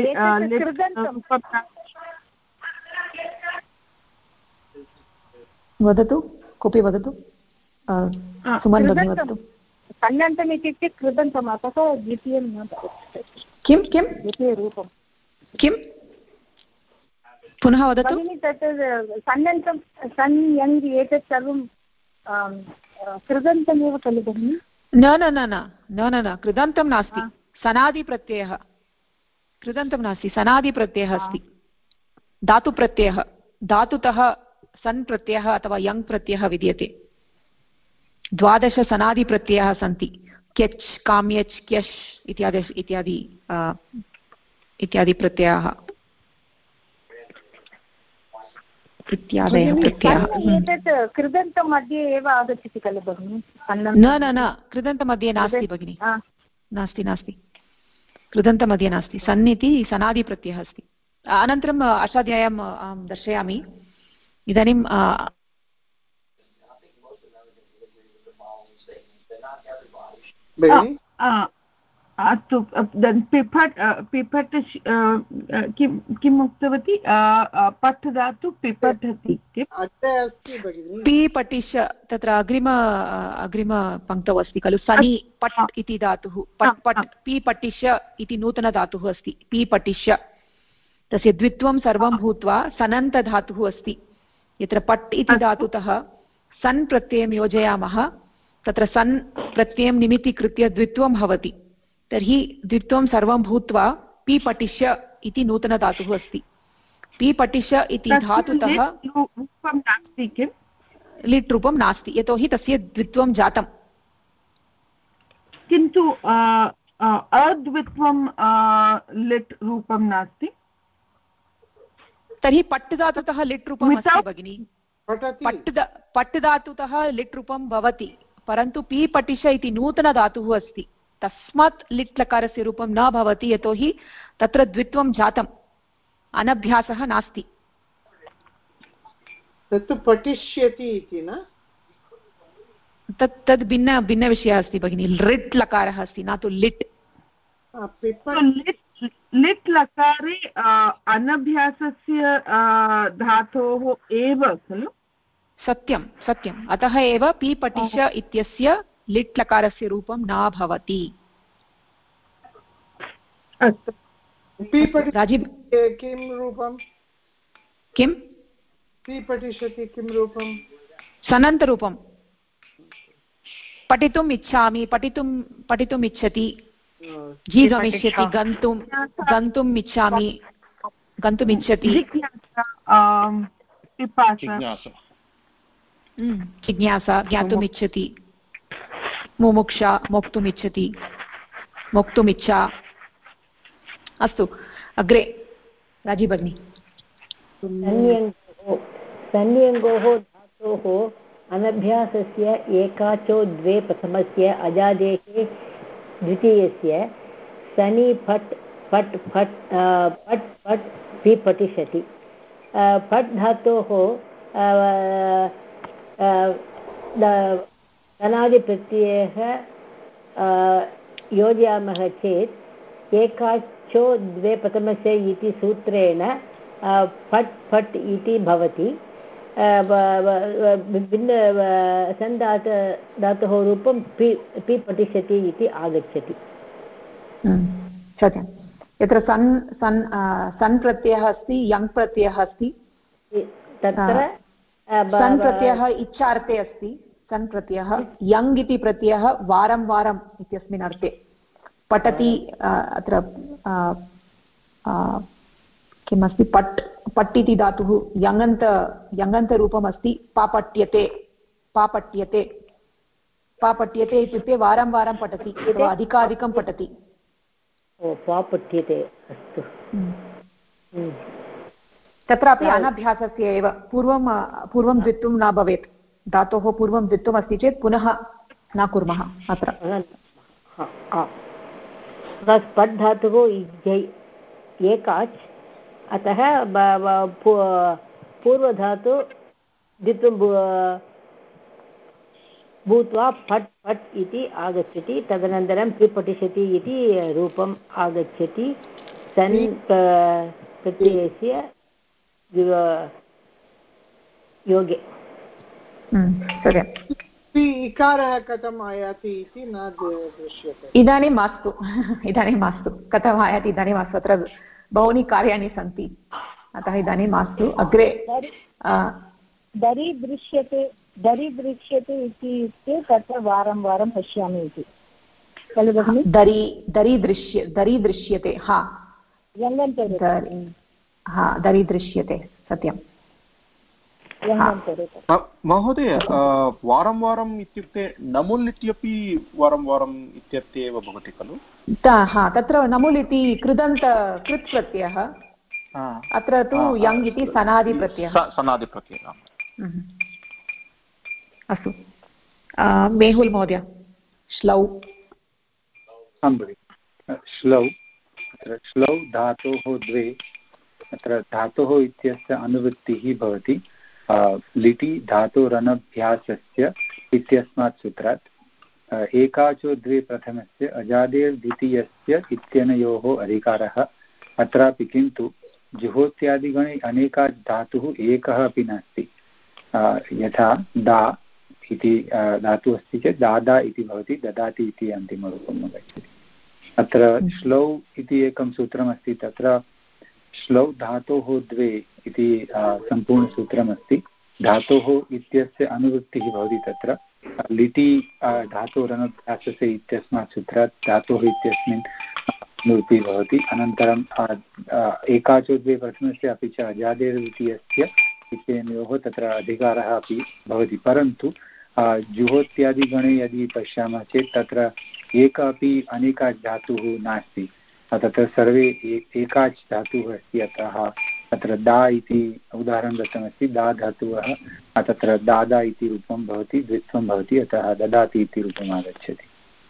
वदतु, कोऽपि वदतु, सुमन् भगिनी वदतु।
सन्नन्तम् इत्युक्ते कृदन्तम्, अतः द्वितीयं न भवति।
किं किं
द्वितीयरूपं
किं पुनः वदतु।
तत् सन्नन्तं सन् यङ् एतत् सर्वं कृदन्तमेव खलु भगिनि?
न न न न न न न कृदन्तं नास्ति, सनादिप्रत्ययः। कृदन्तं नास्ति, सनादिप्रत्ययः अस्ति, धातुप्रत्ययः। धातुतः सन् प्रत्ययः अथवा यङ् प्रत्ययः विद्यते। 12 सनादिप्रत्ययाः सन्ति, क्यच्, काम्यच्, क्यश् इत्यादि इत्यादि इत्यादि प्रत्ययाः, इत्यादयः प्रत्ययाः।
एतत् कृदन्तमध्ये एव आगच्छति खलु भगिनि?
न न न, कृदन्तमध्ये नास्ति भगिनि, नास्ति नास्ति, कृदन्तमध्ये नास्ति। सन् इति सनादिप्रत्ययः अस्ति। अनन्तरम् अष्टाध्याय्याम् अहं दर्शयामि। इदानीं
अस्तु, पिपट् पिपट् किम् उक्तवती? पठ् धातु पिपठति।
पी पटिश तत्र अग्रिमपङ्क्तौ अस्ति खलु, सनि पट् इति धातुः। पट् पट् पी पटिश इति नूतनधातुः अस्ति। पी पटिश तस्य द्वित्वं सर्वं भूत्वा सनन्तधातुः अस्ति। यत्र पट् इति धातुतः सन् प्रत्ययं योजयामः तत्र सन् प्रत्ययं निमित्तीकृत्य द्वित्वं भवति। तर्हि द्वित्वं सर्वं भूत्वा पी पटिश इति नूतनधातुः अस्ति। पी पटिश इति धातुतः लिट् रूपं नास्ति, यतोहि तस्य द्वित्वं जातम्।
किन्तु अद्वित्वं लिट् रूपं नास्ति।
तर्हि पट् धातुतः लिट् रूपम् अस्ति भगिनि। पट् धातुतः लिट् रूपं भवति, परन्तु पी पटिश इति नूतनधातुः अस्ति, तस्मात् लिट् लकारस्य रूपं न भवति, यतोहि तत्र द्वित्वं जातम्, अनभ्यासः नास्ति।
तत्तु पठिष्यति इति न,
तद् भिन्नविषयः अस्ति भगिनि। लिट् लकारः अस्ति, न तु लिट्।
लिट् लकारे अनभ्यासस्य धातोः एव खलु?
सत्यं सत्यम्, अतः एव पी पटिश इत्यस्य लिट् लकारस्य रूपं न भवति।
अस्तु राजीव किं रूपं
किं
पि पठिष्यति किं रूपं
सनन्तरूपं पठितुम् इच्छामि पठितुम् इच्छति जी गमिष्यति गन्तुम् इच्छामि गन्तुम् इच्छति जिज्ञासा ज्ञातुम् इच्छति मुमुक्षा मोक्तुम् इच्छति मोक्तुम् इच्छा अस्तु अग्रे राजी भगिनी
सन्यङ्गोः धातोः अनभ्यासस्य एकाचो द्वे प्रथमस्य अजादेः द्वितीयस्य सनि फट् फट् फट् फट् फट् पि पठिष्यति फट् धातोः धनादिप्रत्ययः योजयामः चेत् एकाचो द्वे प्रथमस्य इति सूत्रेण फट् फट् इति भवति भिन्न धातोः रूपं पि पठिष्यति इति आगच्छति
सत्यं यत्र सन् प्रत्ययः अस्ति यङ् प्रत्ययः अस्ति तत्र सन् प्रत्ययः इच्छार्थे अस्ति सन् प्रत्ययः यङ् इति प्रत्ययः वारं वारम् इत्यस्मिन् अर्थे पठति अत्र किमस्ति पट् पट् इति धातुः यङन्तरूपम् अस्ति पापट्यते पापट्यते पापट्यते इत्युक्ते वारं वारं पठति अथवा अधिकाधिकं पठति
पापट्यते अस्तु
तत्रापि अनभ्यासस्य एव पूर्वं द्वित्वं न भवेत् धातोः पूर्वं द्वित्वम् अस्ति चेत् पुनः न कुर्मः अत्र
पट् धातुः एकाच् अतः पूर्वधातु द्वित्वं भूत्वा फट् फट् इति आगच्छति तदनन्तरं पि पठिष्यति इति रूपम् आगच्छति सन् प्रत्ययस्य योगे
इकारः कथम् आयाति इति न दृश्यते
इदानीं मास्तु कथम् आयाति इदानीं मास्तु अत्र बहूनि कार्याणि सन्ति अतः इदानीं मास्तु अग्रे
दरि दृश्यते इत्युक्ते तत्र वारं वारं पश्यामि इति खलु भगिनि
दरि दृश्यते हा दरि दृश्यते सत्यं
महोदय वारं वारम् इत्युक्ते नमुल् इत्यपि वारं वारम् इत्यर्थे एव भवति खलु
तत्र नमुल् इति कृत् प्रत्ययः अत्र तु यङ् इति सनादिप्रत्ययः अस्तु मेहुल् महोदय श्लौ
श्लौ धातोः द्वे अत्र धातोः इत्यस्य अनुवृत्तिः भवति लिटि धातोरनभ्यासस्य इत्यस्मात् सूत्रात् एकाचो द्वे प्रथमस्य अजादेर्द्वितीयस्य इत्यनयोः अधिकारः अत्रापि किन्तु जुहोत्यादिगणे अनेकाच् धातुः एकः अपि नास्ति यथा दा इति धातुः अस्ति चेत् दादा इति भवति ददाति इति अन्तिमरूपम् आगच्छति अत्र श्लौ इति एकं सूत्रमस्ति तत्र श्लौ धातोः द्वे इति सम्पूर्णसूत्रमस्ति धातोः इत्यस्य अनुवृत्तिः भवति तत्र लिटि धातोरनुभ्यासस्य इत्यस्मात् सूत्रात् धातोः इत्यस्मिन् अनुवृत्तिः भवति अनन्तरं एकाचो द्वे प्रथमस्य अपि च अजादेर्द्वितीयस्य इत्यनयोः तत्र अधिकारः अपि भवति परन्तु जुहोत्यादिगणे यदि पश्यामः चेत् तत्र एक अपि अनेकाच् धातुः नास्ति तत्र सर्वे एकाच् धातुः अस्ति अतः तत्र दा इति उदाहरणं दत्तमस्ति दा धातुः तत्र दादा इति रूपं भवति द्वित्वं भवति अतः ददाति इति रूपम् आगच्छति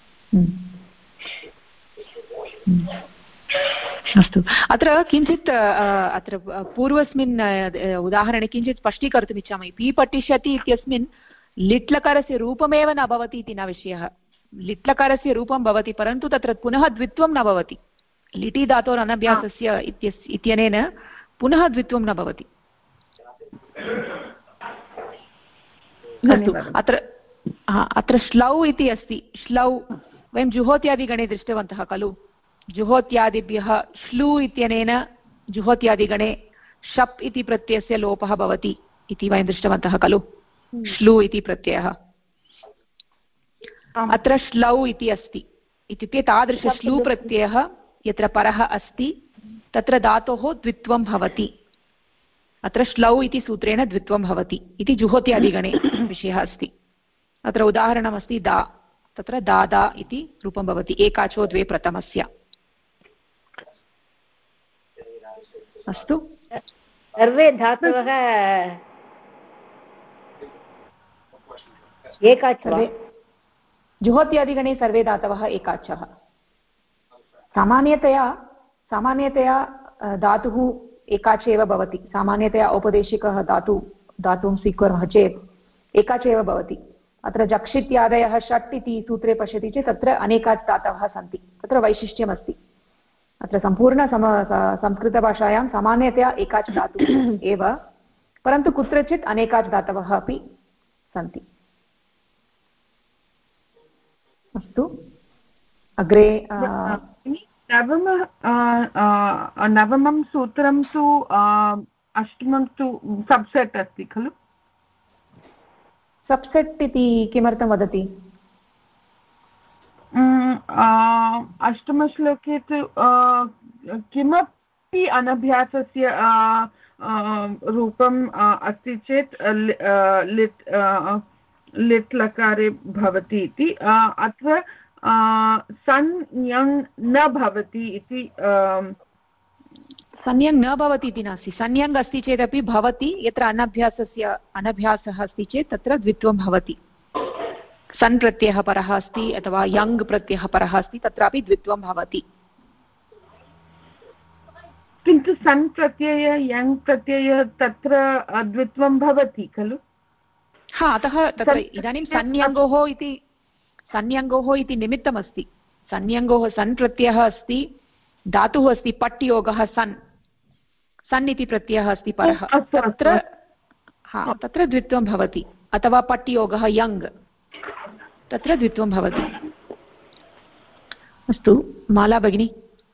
अस्तु अत्र किञ्चित् अत्र पूर्वस्मिन् उदाहरणे किञ्चित् स्पष्टीकर्तुम् इच्छामि पि पठिष्यति इत्यस्मिन् लिट्लकारस्य रूपमेव न भवति इति न विषयः लिट्लकारस्य रूपं भवति परन्तु तत्र पुनः द्वित्वं न भवति लिटि धातोरनभ्यासस्य इत्यनेन पुनः द्वित्वं न भवति अस्तु अत्र श्लौ इति अस्ति श्लौ वयं जुहोत्यादिगणे दृष्टवन्तः खलु जुहोत्यादिभ्यः श्लू इत्यनेन जुहोत्यादिगणे शप् इति प्रत्ययस्य लोपः भवति इति वयं दृष्टवन्तः खलु। श्लू इति प्रत्ययः अत्र श्लौ इति अस्ति, इत्युक्ते तादृशश्लू प्रत्ययः यत्र परः अस्ति तत्र धातोः द्वित्वं भवति। अत्र श्लौ इति सूत्रेण द्वित्वं भवति इति जुहोत्यादिगणे विषयः अस्ति। अत्र उदाहरणमस्ति दा, तत्र दादा इति रूपं भवति एकाचो द्वे प्रथमस्य। अस्तु,
सर्वे धातवः एकाचः,
जुहोत्यादिगणे सर्वे धातवः एकाचः। सामान्यतया धातुः एकाच एव भवति। सामान्यतया औपदेशिकः धातुं स्वीकुर्मः चेत् एकाच एव भवति। अत्र जक्षित्यादयः षट् इति सूत्रे पश्यति चेत् तत्र अनेकाच् धातवः सन्ति, तत्र वैशिष्ट्यमस्ति। अत्र सम्पूर्ण संस्कृतभाषायां सामान्यतया एकाच् धातुः एव, परन्तु कुत्रचित् अनेकाच् धातवः अपि सन्ति। अस्तु, अग्रे
नवमं सूत्रं तु अष्टमं तु सब्सेट् अस्ति खलु।
सब्सेट् इति किमर्थं वदति?
अष्टमश्लोके तु किमपि अनभ्यासस्य रूपम् अस्ति चेत् लिट् लकारे भवति इति। अत्र संज्ञं न भवति इति।
संज्ञं न भवति इति नास्ति, संज्ञम् अस्ति चेदपि भवति। यत्र अनभ्यासः अस्ति चेत् तत्र द्वित्वं भवति। सन् प्रत्ययः परः अस्ति अथवा यङ् प्रत्ययः परः अस्ति, तत्रापि द्वित्वं भवति।
किन्तु सन् प्रत्यय यङ् प्रत्यय तत्र द्वित्वं भवति खलु।
हा, अतः तत्र इदानीं संज्ञोः इति निमित्तमस्ति। संज्ञोः सन् प्रत्ययः अस्ति, धातुः अस्ति पट् योगः सन् इति प्रत्ययः अस्ति परः, तत्र द्वित्वं भवति। अथवा पट् योगः यङ्, तत्र द्वित्वं भवति। अस्तु, माला भगिनी।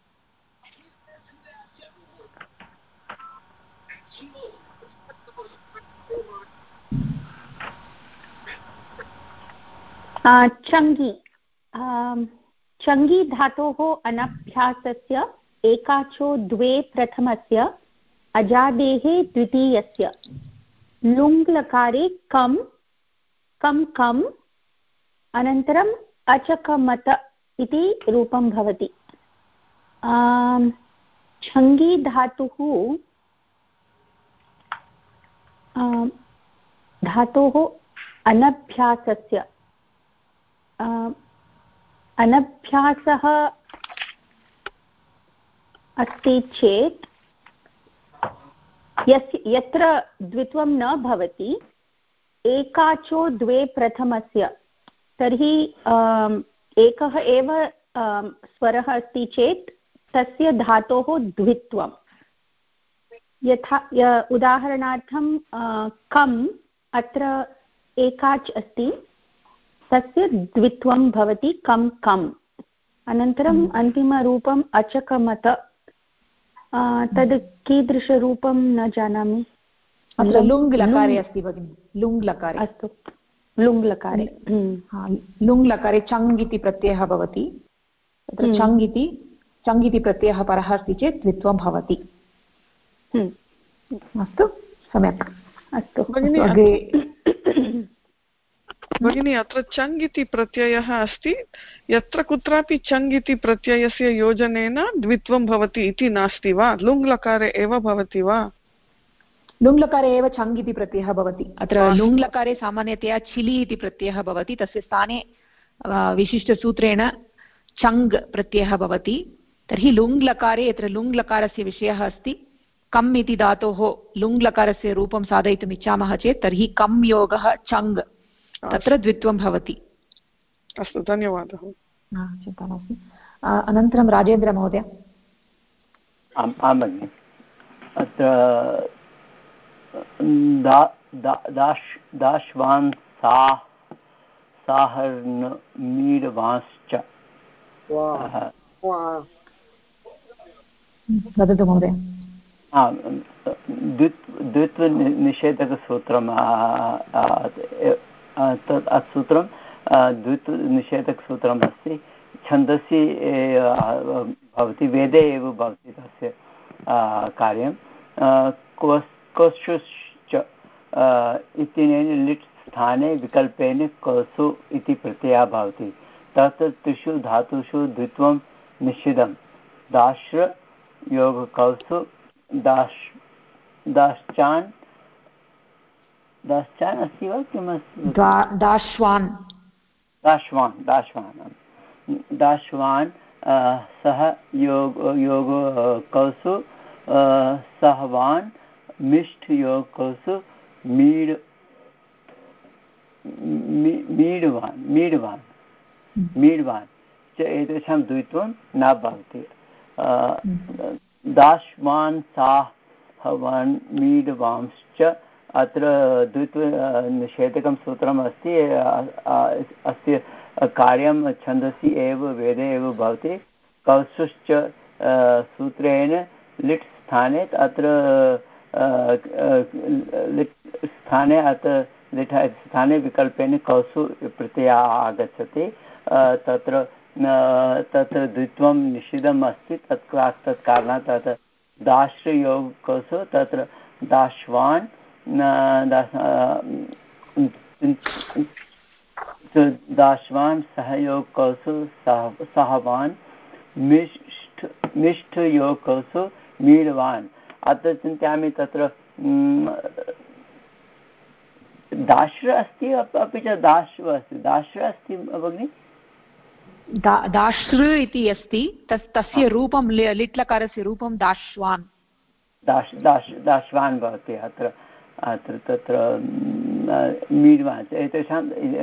चङ्गी चङ्गी धातोः अनभ्यासस्य एकाचो द्वे प्रथमस्य अजादेः द्वितीयस्य लुङ्लकारे कम् कम् कम् अनन्तरम् अचकमत इति रूपं भवति। छङ्गी धातोः अनभ्यासस्य अनभ्यासः अस्ति चेत् यत्र द्वित्वं न भवति एकाचो द्वे प्रथमस्य, तर्हि एकः एव स्वरः अस्ति चेत् तस्य धातोः द्वित्वं। यथा उदाहरणार्थं कम् अत्र एकाच् अस्ति, तस्य द्वित्वं भवति कम् कम्। अनन्तरम् अन्तिमरूपम् अचकमत, तद् कीदृशरूपं न जानामि।
अत्र लुङ् लकारे अस्ति भगिनि, लुङ् लकारे।
अस्तु, लुङ् लकारे।
लुङ् लकारे चङ् इति प्रत्ययः भवति। तत्र चङ् इति प्रत्ययः परः अस्ति चेत् द्वित्वं भवति। अस्तु, सम्यक्। अस्तु
भगिनी, अत्र चङ् इति प्रत्ययः अस्ति, यत्र कुत्रापि चङ् इति प्रत्ययस्य योजनेन द्वित्वं भवति इति नास्ति वा? लुङ्लकारे एव भवति वा?
लुङ्लकारे एव चङ् इति प्रत्ययः भवति। अत्र लुङ्लकारे सामान्यतया छिलि इति प्रत्ययः भवति, तस्य स्थाने विशिष्टसूत्रेण चङ् प्रत्ययः भवति। तर्हि लुङ्लकारे यत्र लुङ्लकारस्य विषयः अस्ति, कम् इति धातोः लुङ्लकारस्य रूपं साधयितुम् इच्छामः चेत् तर्हि कम् योगः चङ्, तत्र द्वित्वं भवति।
अस्तु, धन्यवादः।
चिन्ता नास्ति। अनन्तरं राजेन्द्रमहोदय।
आं भगिनि, अत्र दाश्वान् साहर्न मीडवांश्च
वदतु महोदय।
द्वित्वनिषेधकसूत्रं सूत्रं द्वित्वनिषेधकसूत्रम् अस्ति। छन्दसि भवति, वेदे एव भवति तस्य कार्यं। कोशुश्च इत्यनेन लिट् स्थाने विकल्पेन कोसु इति प्रत्ययः भवति। तत्र त्रिषु धातुषु द्वित्वं निषिद्धं। दाश्र योगकौसु दाश्चान् अस्ति वा किम् अस्ति? दाश्वान् सह योगकौसु सहवान् मिष्ठ योगकौसु मीडवान् च एतेषां द्वित्वं न भवति। दाश्वान् साहवान् मीडवांश्च अत्र द्वित्वनिषेधकं सूत्रम् अस्ति। अस्य कार्यं छन्दसि एव वेदे एव भवति। कौसुश्च सूत्रेण लिट् स्थाने अत्र लिट् स्थाने अत्र लिट् स्थाने विकल्पेन कौसु प्रत्ययः आगच्छति। तत्र द्वित्वं निषिद्धम् अस्ति। तत्कारणात् तत्र दाश्रयोगकौसु तत्र दाश्वान् सहयोगकौसु सहवान् मिष्ठयोगकौसु मीडवान्। अत्र चिन्तयामि तत्र दाश्र अस्ति, अपि च दाश्व अस्ति। दाश्र अस्ति भगिनि?
दाश्रु इति अस्ति, तस्य रूपं लिट्लकारस्य रूपं दाश्वान्
भवति। अत्र तत्र मीड्वान् एतेषां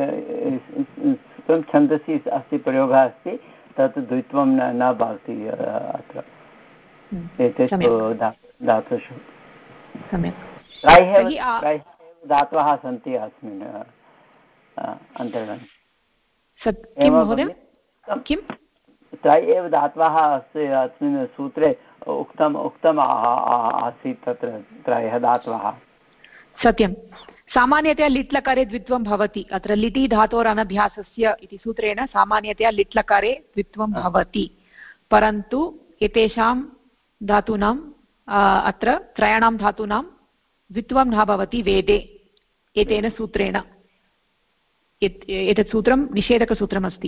छन्दसि अस्ति प्रयोगः अस्ति। तत् द्वित्वं न भवति अत्र एतेषु धातुषु। प्रायः धातवः सन्ति अस्मिन् अन्तर्गते। त्रय एव धातवः अस्मिन् सूत्रे उक्तम् आसीत्। तत्र त्रयः धातवः।
सत्यं। सामान्यतया लिट्लकारे द्वित्वं भवति। अत्र लिटि धातोरनभ्यासस्य इति सूत्रेण सामान्यतया लिट्लकारे द्वित्वं भवति, परन्तु एतेषां धातूनाम् अत्र त्रयाणां धातूनां द्वित्वं न भवति वेदे एतेन सूत्रेण। एतत् सूत्रं निषेधकसूत्रमस्ति।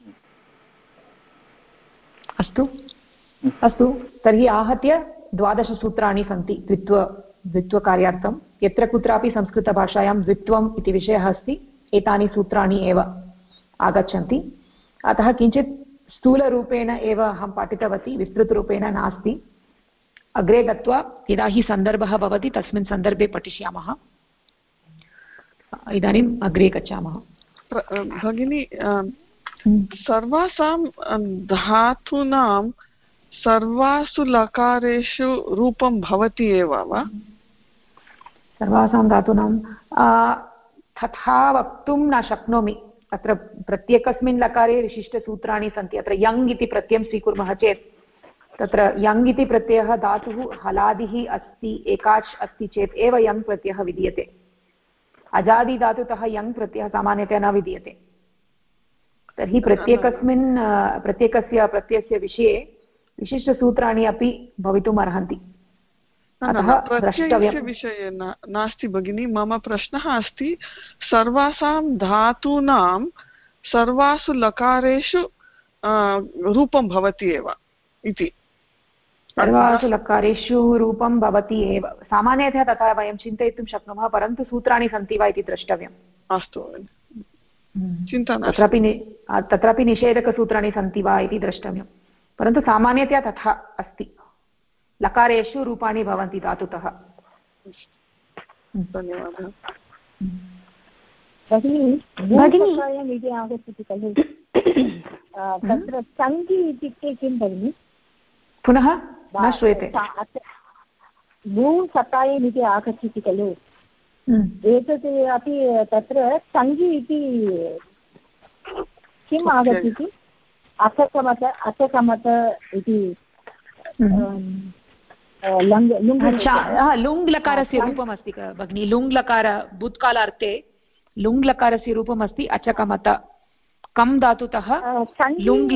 अस्तु, तर्हि आहत्य 12 सूत्राणि सन्ति द्वित्वकार्यार्थं। यत्र कुत्रापि संस्कृतभाषायां द्वित्वम् इति विषयः अस्ति, एतानि सूत्राणि एव आगच्छन्ति। अतः किञ्चित् स्थूलरूपेण एव अहं पाठितवती, विस्तृतरूपेण नास्ति। अग्रे गत्वा यदा हि सन्दर्भः भवति तस्मिन् सन्दर्भे पठिष्यामः। इदानीम् अग्रे गच्छामः।
भगिनी, सर्वासां धातूनां सर्वासु लकारेषु रूपं भवति एव वा?
सर्वासां धातूनां तथा वक्तुं न शक्नोमि। अत्र प्रत्येकस्मिन् लकारे विशिष्टसूत्राणि सन्ति। अत्र यङ् इति प्रत्ययं स्वीकुर्मः चेत् तत्र यङ् इति प्रत्ययः धातुः हलादिः अस्ति, एकाच् अस्ति चेत् एव यङ् प्रत्ययः विधीयते। अजादिधातुतः यङ् प्रत्ययः सामान्यतया न विधीयते। तर्हि प्रत्येकस्य प्रत्ययस्य विषये विशिष्टसूत्राणि अपि भवितुम् अर्हन्ति।
प्रत्ययस्य विषये नास्ति भगिनी। मम प्रश्नः अस्ति, सर्वासां धातूनां सर्वासु लकारेषु रूपं भवति एव इति।
सर्वासु लकारेषु रूपं भवति एव, सामान्यतः तथा वयं चिन्तयितुं शक्नुमः, परन्तु सूत्राणि सन्ति वा इति द्रष्टव्यम्।
अस्तु, चिन्ता नास्ति।
तत्रापि निषेधकसूत्राणि सन्ति वा इति द्रष्टव्यं, परन्तु सामान्यतया तथा अस्ति। लकारेषु रूपाणि भवन्ति धातुतः।
धन्यवादः।
भगिनी इति आगच्छति खलु, तत्र सङ्गि इत्युक्ते किं भगिनि?
पुनः न श्रूयते।
भूसतायम् इति आगच्छति खलु, एतत् अपि तत्र सङ्गि इति किम् आगच्छति? अचकमत इति
लुङ् लकारस्य रूपमस्ति भगिनि लुङ् लकार भूत्कालार्थे लुङ् लकारस्य रूपमस्ति अचकमत कम् धातुतः लुङ्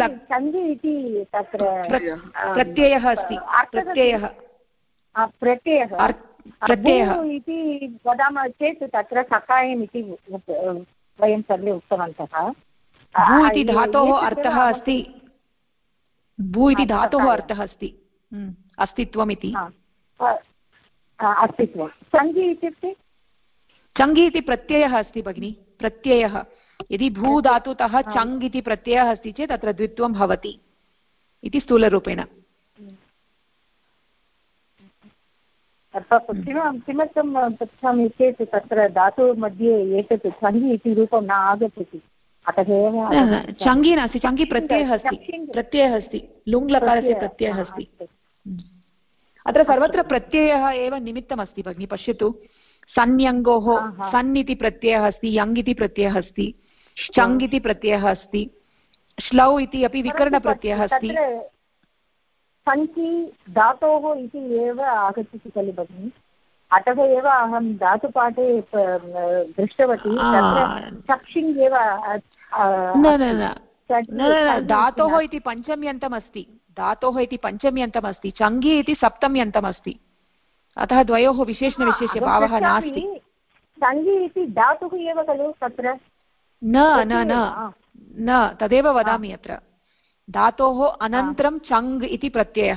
प्रत्ययः अस्ति प्रत्ययः
इति वदामः चेत् तत्र सकायम् इति वयं सर्वे उक्तवन्तः।
भू इति धातोः अर्थः अस्ति भू इति धातोः अर्थः अस्ति अस्तित्वम् इति
अस्तित्वं। चङ्गि इत्युक्ते
चङ्गि इति प्रत्ययः अस्ति भगिनि प्रत्ययः यदि भू धातुतः चङ् इति प्रत्ययः अस्ति चेत् अत्र द्वित्वं भवति इति स्थूलरूपेण।
किमर्थं पृच्छामि चेत् तत्र धातु मध्ये एतत् चङ्गि इति रूपं न आगच्छति अतः एव
चङ्गि नास्ति चङ्गि प्रत्ययः अस्ति लुङ् लकारस्य प्रत्ययः अस्ति। अत्र सर्वत्र प्रत्ययः एव निमित्तमस्ति भगिनि पश्यतु सन्यङ्गोः सन् इति प्रत्ययः अस्ति यङ् इति प्रत्ययः अस्ति चङ् इति प्रत्ययः अस्ति श्लौ इति अपि विकरणप्रत्ययः अस्ति।
सन्ति धातोः इति एव आगच्छति खलु भगिनि अतः एव अहं धातुपाठे दृष्टवती तत्र चक्षिङ् एव
धातोः इति पञ्चम्यन्तम् अस्ति धातोः इति पञ्चम्यन्तम् अस्ति चङ्गि इति सप्तम्यन्तम् अस्ति अतः द्वयोः विशेषणविशेष्यभावः नास्ति।
चङ्गि इति धातुः एव खलु तत्र
न न न न तदेव वदामि अत्र धातोः अनन्तरं चङ् इति प्रत्ययः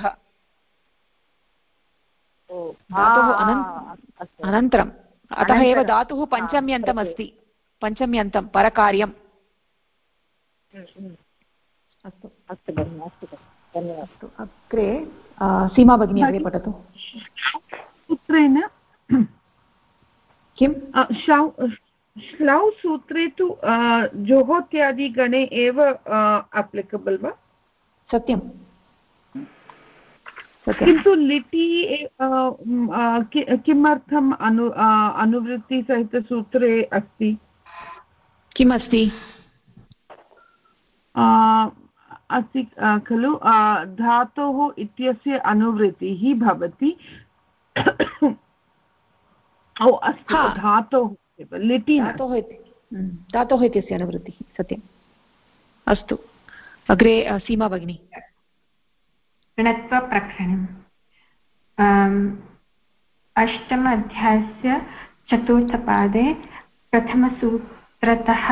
धातुः अनन्तरम् अतः एव धातुः पञ्चम्यन्तम् अस्ति पञ्चम्यन्तं परकार्यम्। अस्तु
अस्तु भगिनि अस्तु धन्यवादः।
अग्रे सीमा भगिनी अग्रे पठतु।
सूत्रेण
किं
श्लौ सूत्रे तु जोहोत्यादिगणे एव अप्लिकेबल् वा?
सत्यं
किन्तु लिटि किमर्थम् अनुवृत्तिसहितसूत्रे अस्ति?
किमस्ति
अस्ति खलु धातोः इत्यस्य अनुवृत्तिः भवति धातोः लिटि
धातोः इत्यस्य अनुवृत्तिः सत्यम्। अस्तु अग्रे सीमा भगिनी।
णत्वप्रकरणम् अष्टम अध्यायस्य चतुर्थपादे प्रथमसूत्रतः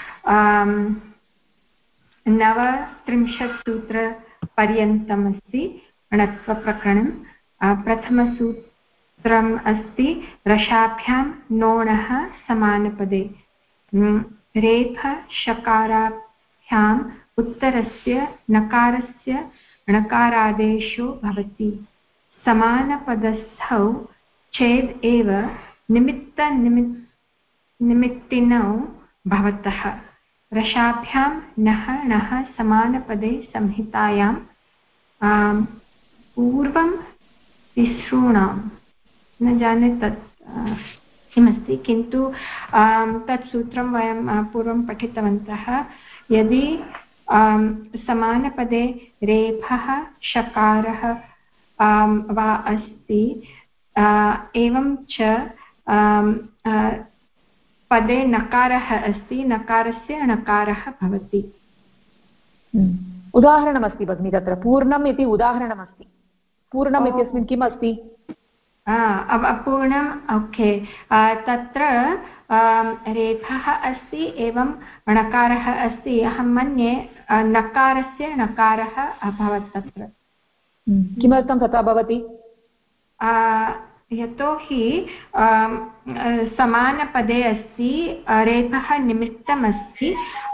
39 सूत्रपर्यन्तमस्ति णत्वप्रकरणं। प्रथमसूत्रम् अस्ति रसाभ्यां नोणः समानपदे रेफ शकाराभ्याम् उत्तरस्य नकारस्य णकारादेशो भवति। समानपदस्थौ चेद् एव निमित्तिनौ भवतः। रसाभ्यां नः णः समानपदे संहितायां पूर्वं तिसॄणां न जाने तत् किमस्ति किन्तु तत् सूत्रं वयं पूर्वं पठितवन्तः। यदि समानपदे रेफः शकारः वा अस्ति एवं च पदे नकारः अस्ति नकारस्य णकारः भवति।
उदाहरणमस्ति भगिनि तत्र पूर्णम् इति उदाहरणमस्ति। पूर्णम् इत्यस्मिन् किम् अस्ति?
अपूर्णम् ओके तत्र रेफः अस्ति एवं णकारः अस्ति। अहं मन्ये नकारस्य णकारः अभवत् तत्र।
किमर्थं तथा भवति?
यतोहि समानपदे अस्ति रेफः निमित्तमस्ति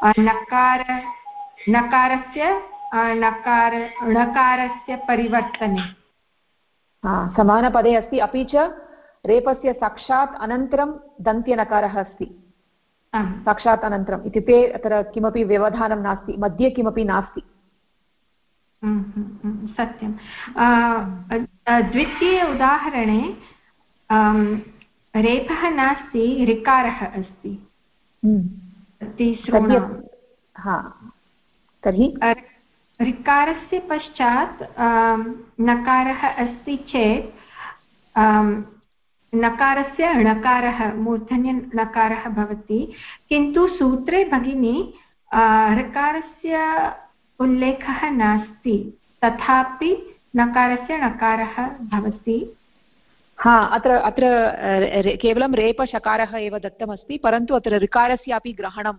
णकारस्य परिवर्तने।
समानपदे अस्ति अपि च रेफस्य साक्षात् अनन्तरं दन्त्यनकारः अस्ति। साक्षात् अनन्तरम् इत्युक्ते अत्र किमपि व्यवधानं नास्ति मध्ये किमपि नास्ति।
सत्यं। द्वितीये उदाहरणे रेफः नास्ति ऋकारः अस्ति।
तर्हि
ऋकारस्य पश्चात् नकारः अस्ति चेत् नकारस्य णकारः मूर्धन्यनकारः भवति, किन्तु सूत्रे भगिनी ऋकारस्य उल्लेखः नास्ति, तथापि नकारस्य णकारः भवति।
हा, अत्र केवलं रेपशकारः एव दत्तमस्ति, परन्तु अत्र ऋकारस्यापि ग्रहणं,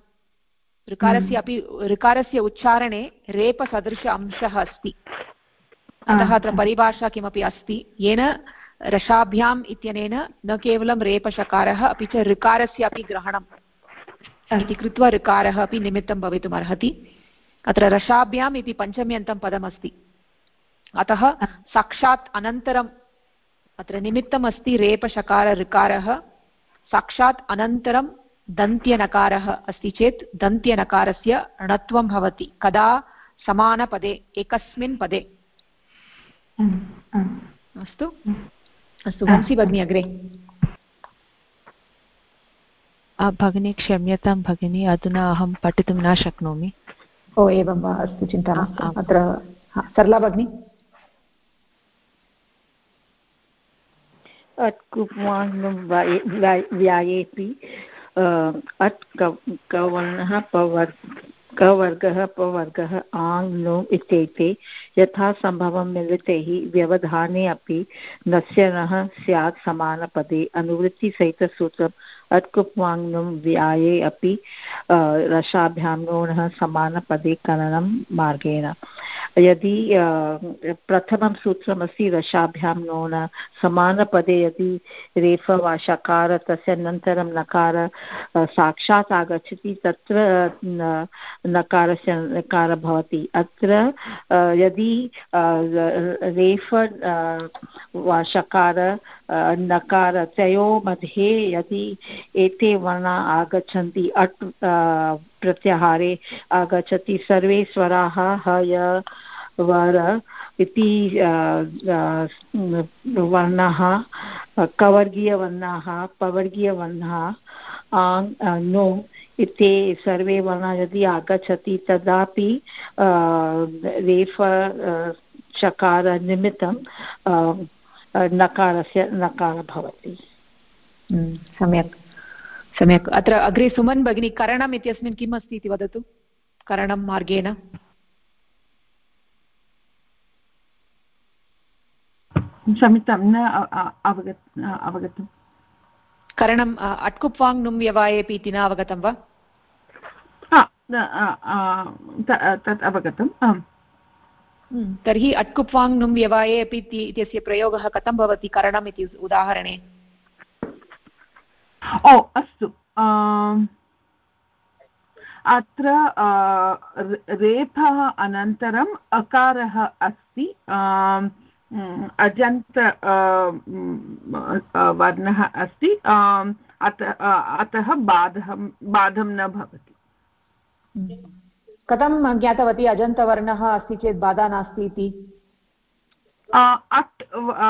ऋकारस्य उच्चारणे रेपसदृश अंशः अस्ति। अतः अत्र परिभाषा किमपि अस्ति येन रसाभ्याम् इत्यनेन न केवलं रेपशकारः अपि च ऋकारस्यापि ग्रहणम् इति कृत्वा ऋकारः अपि निमित्तं भवितुम् अर्हति। अत्र रसाभ्याम् इति पञ्चम्यन्तं पदमस्ति, अतः साक्षात् अनन्तरम् अत्र निमित्तम् अस्ति रेपशकार ऋकारः, साक्षात् अनन्तरं दन्त्यनकारः अस्ति चेत् दन्त्यनकारस्य णत्वं भवति। कदा? समानपदे, एकस्मिन् पदे। अस्तु अस्तु, वंशी भगिनी अग्रे।
भगिनी क्षम्यतां भगिनी, अधुना अहं पठितुं न शक्नोमि।
ओ एवं वा, अस्तु, चिन्ता मास्तु। अत्र सरला भगिनी।
व्यायेपि अट् कवर्णः कवर्गः पवर्गः आङ् नुम् इत्येते यथा सम्भवं मिलिते हि व्यवधाने अपि नस्य नः स्यात् समानपदे। अनुवृत्तिसहितसूत्रम् अट्कुप्वाङ्नुं व्याये अपि रसाभ्यां नोणः समानपदे करणं मार्गेण। यदि प्रथमं सूत्रमस्ति रसाभ्यां नोण समानपदे, यदि रेफ वा शकार तस्य अनन्तरं नकार साक्षात् आगच्छति तत्र नकारस्य नकार भवति। अत्र यदि रेफ वा शकार नकार तयोः मध्ये यदि एते वर्णा आगच्छन्ति, अट् प्रत्याहारे आगच्छति, सर्वे स्वराः ह य वर इति वर्णाः, कवर्गीयवर्णाः पवर्गीयवर्णाः आङ् नो इति सर्वे वर्णाः यदि आगच्छति तदापि रेफ शकार निमित्तं नकारस्य नकार भवति।
सम्यक् सम्यक्। अत्र अग्रे सुमन् भगिनी, करणम् इत्यस्मिन् किम् अस्ति इति वदतु। करणं मार्गेण
क्षम्यतां, न अवगतम्।
करणम् अट्कुप्वाङ् नुम् व्यवायेपि इति न अवगतं वा?
तत् अवगतम्।
तर्हि अट्कुप्वाङ् नुम् व्यवाये अपि इत्यस्य प्रयोगः कथं भवति करणम् इति उदाहरणे?
ओ अस्तु, अत्र रेफः अनन्तरम् अकारः अस्ति, अजन्त वर्णः अस्ति, अतः बाधं न भवति।
कथं ज्ञातवती अजन्तवर्णः अस्ति चेत् बाधा नास्ति इति?
अट्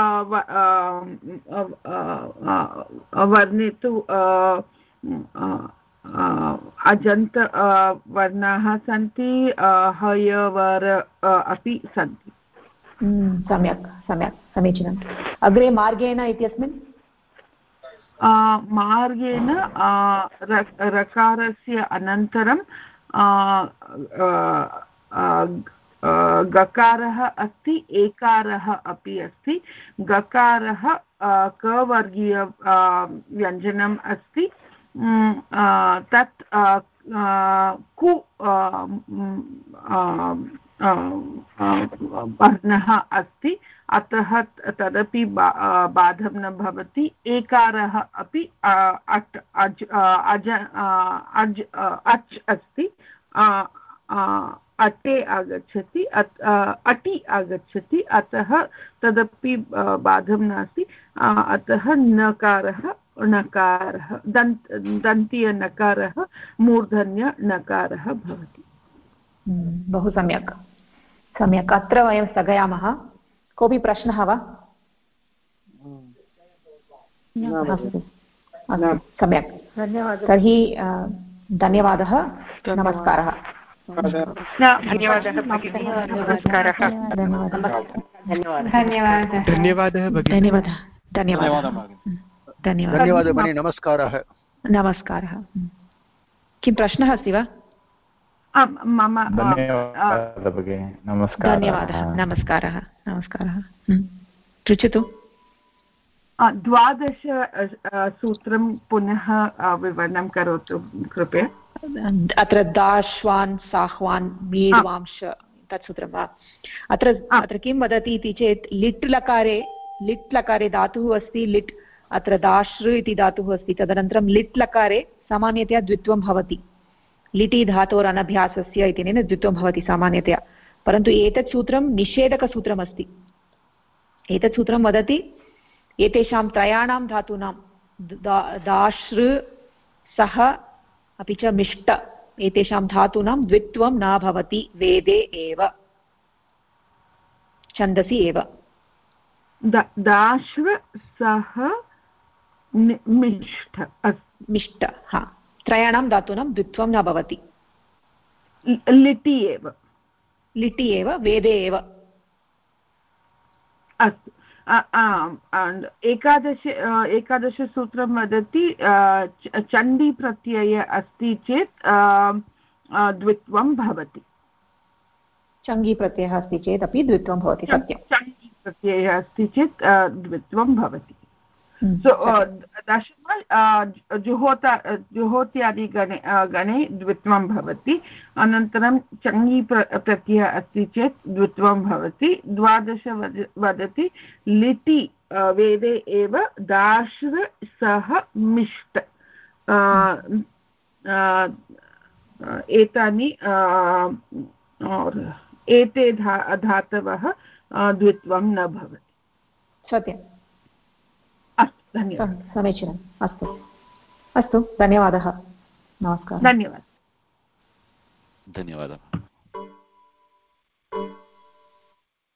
वर्णे तु अजन्त वर्णाः सन्ति, हयवर अपि सन्ति।
सम्यक् सम्यक्, समीचीनम्। अग्रे मार्गेण इत्यस्मिन्?
मार्गेण रकारस्य अनन्तरं गकारः अस्ति, एकारः अपि अस्ति। गकारः कवर्गीय व्यञ्जनम् अस्ति, तत् कु वर्णः अस्ति, अतः तदपि बाधं न भवति। एकारः अपि अट् अच् अस्ति, अटे आगच्छति, अटि आगच्छति, अतः तदपि बाधं नास्ति। अतः नकारः णकारः दन्तीयनकारः मूर्धन्यनकारः भवति।
बहु सम्यक् सम्यक्। अत्र वयं स्थगयामः। कोऽपि प्रश्नः वा? अस्तु सम्यक्,
धन्यवादः।
तर्हि धन्यवादः, नमस्कारः।
धन्यवादः भगिनी नमस्कारः
धन्यवादः भगिनी
धन्यवादः भगिनी नमस्कारः
नमस्कारः किं प्रश्नः अस्ति वा
मम
धन्यवादः भगिनी नमस्कारः
नमस्कारः पृच्छतु
12 सूत्रं पुनः विवरणं करोतु कृपया
अत्र दाश्वान् साह्वान् मीड्वांश तत् सूत्रं वा अत्र किं वदति इति चेत् लिट् लकारे धातुः अस्ति लिट् अत्र दाश्रु इति धातुः अस्ति तदनन्तरं लिट् लकारे सामान्यतया द्वित्वं भवति लिटि धातोरनभ्यासस्य इत्यनेन द्वित्वं भवति सामान्यतया परन्तु एतत् सूत्रं निषेधकसूत्रमस्ति एतत् सूत्रं वदति एतेषां त्रयाणां धातूनां दाश्रु सह अपि च मिष्ट एतेषां धातूनां द्वित्वं न भवति वेदे एव छन्दसि एव
दाश्र सह मिष्ट
हा त्रयाणां धातूनां द्वित्वं न भवति लिटि एव वेदे एव
अस्तु एकादशसूत्रं वदति चण्डी प्रत्यय अस्ति चेत् द्वित्वं भवति
चङ्गी प्रत्ययः अस्ति चेत् अपि द्वित्वं भवति सत्यं
चङ्गी प्रत्ययः अस्ति चेत् द्वित्वं भवति दशम जुहोत्यादि गणे द्वित्वं भवति अनन्तरं चङ्गी प्रत्ययः अस्ति चेत् द्वित्वं भवति 12 वदति लिटि वेदे एव दाश्र सह मिष्ट एतानि एते धातवः द्वित्वं न भवति
सत्यम्
धन्यवादः
समीचीनम् अस्तु धन्यवादः नमस्कारः
धन्यवादः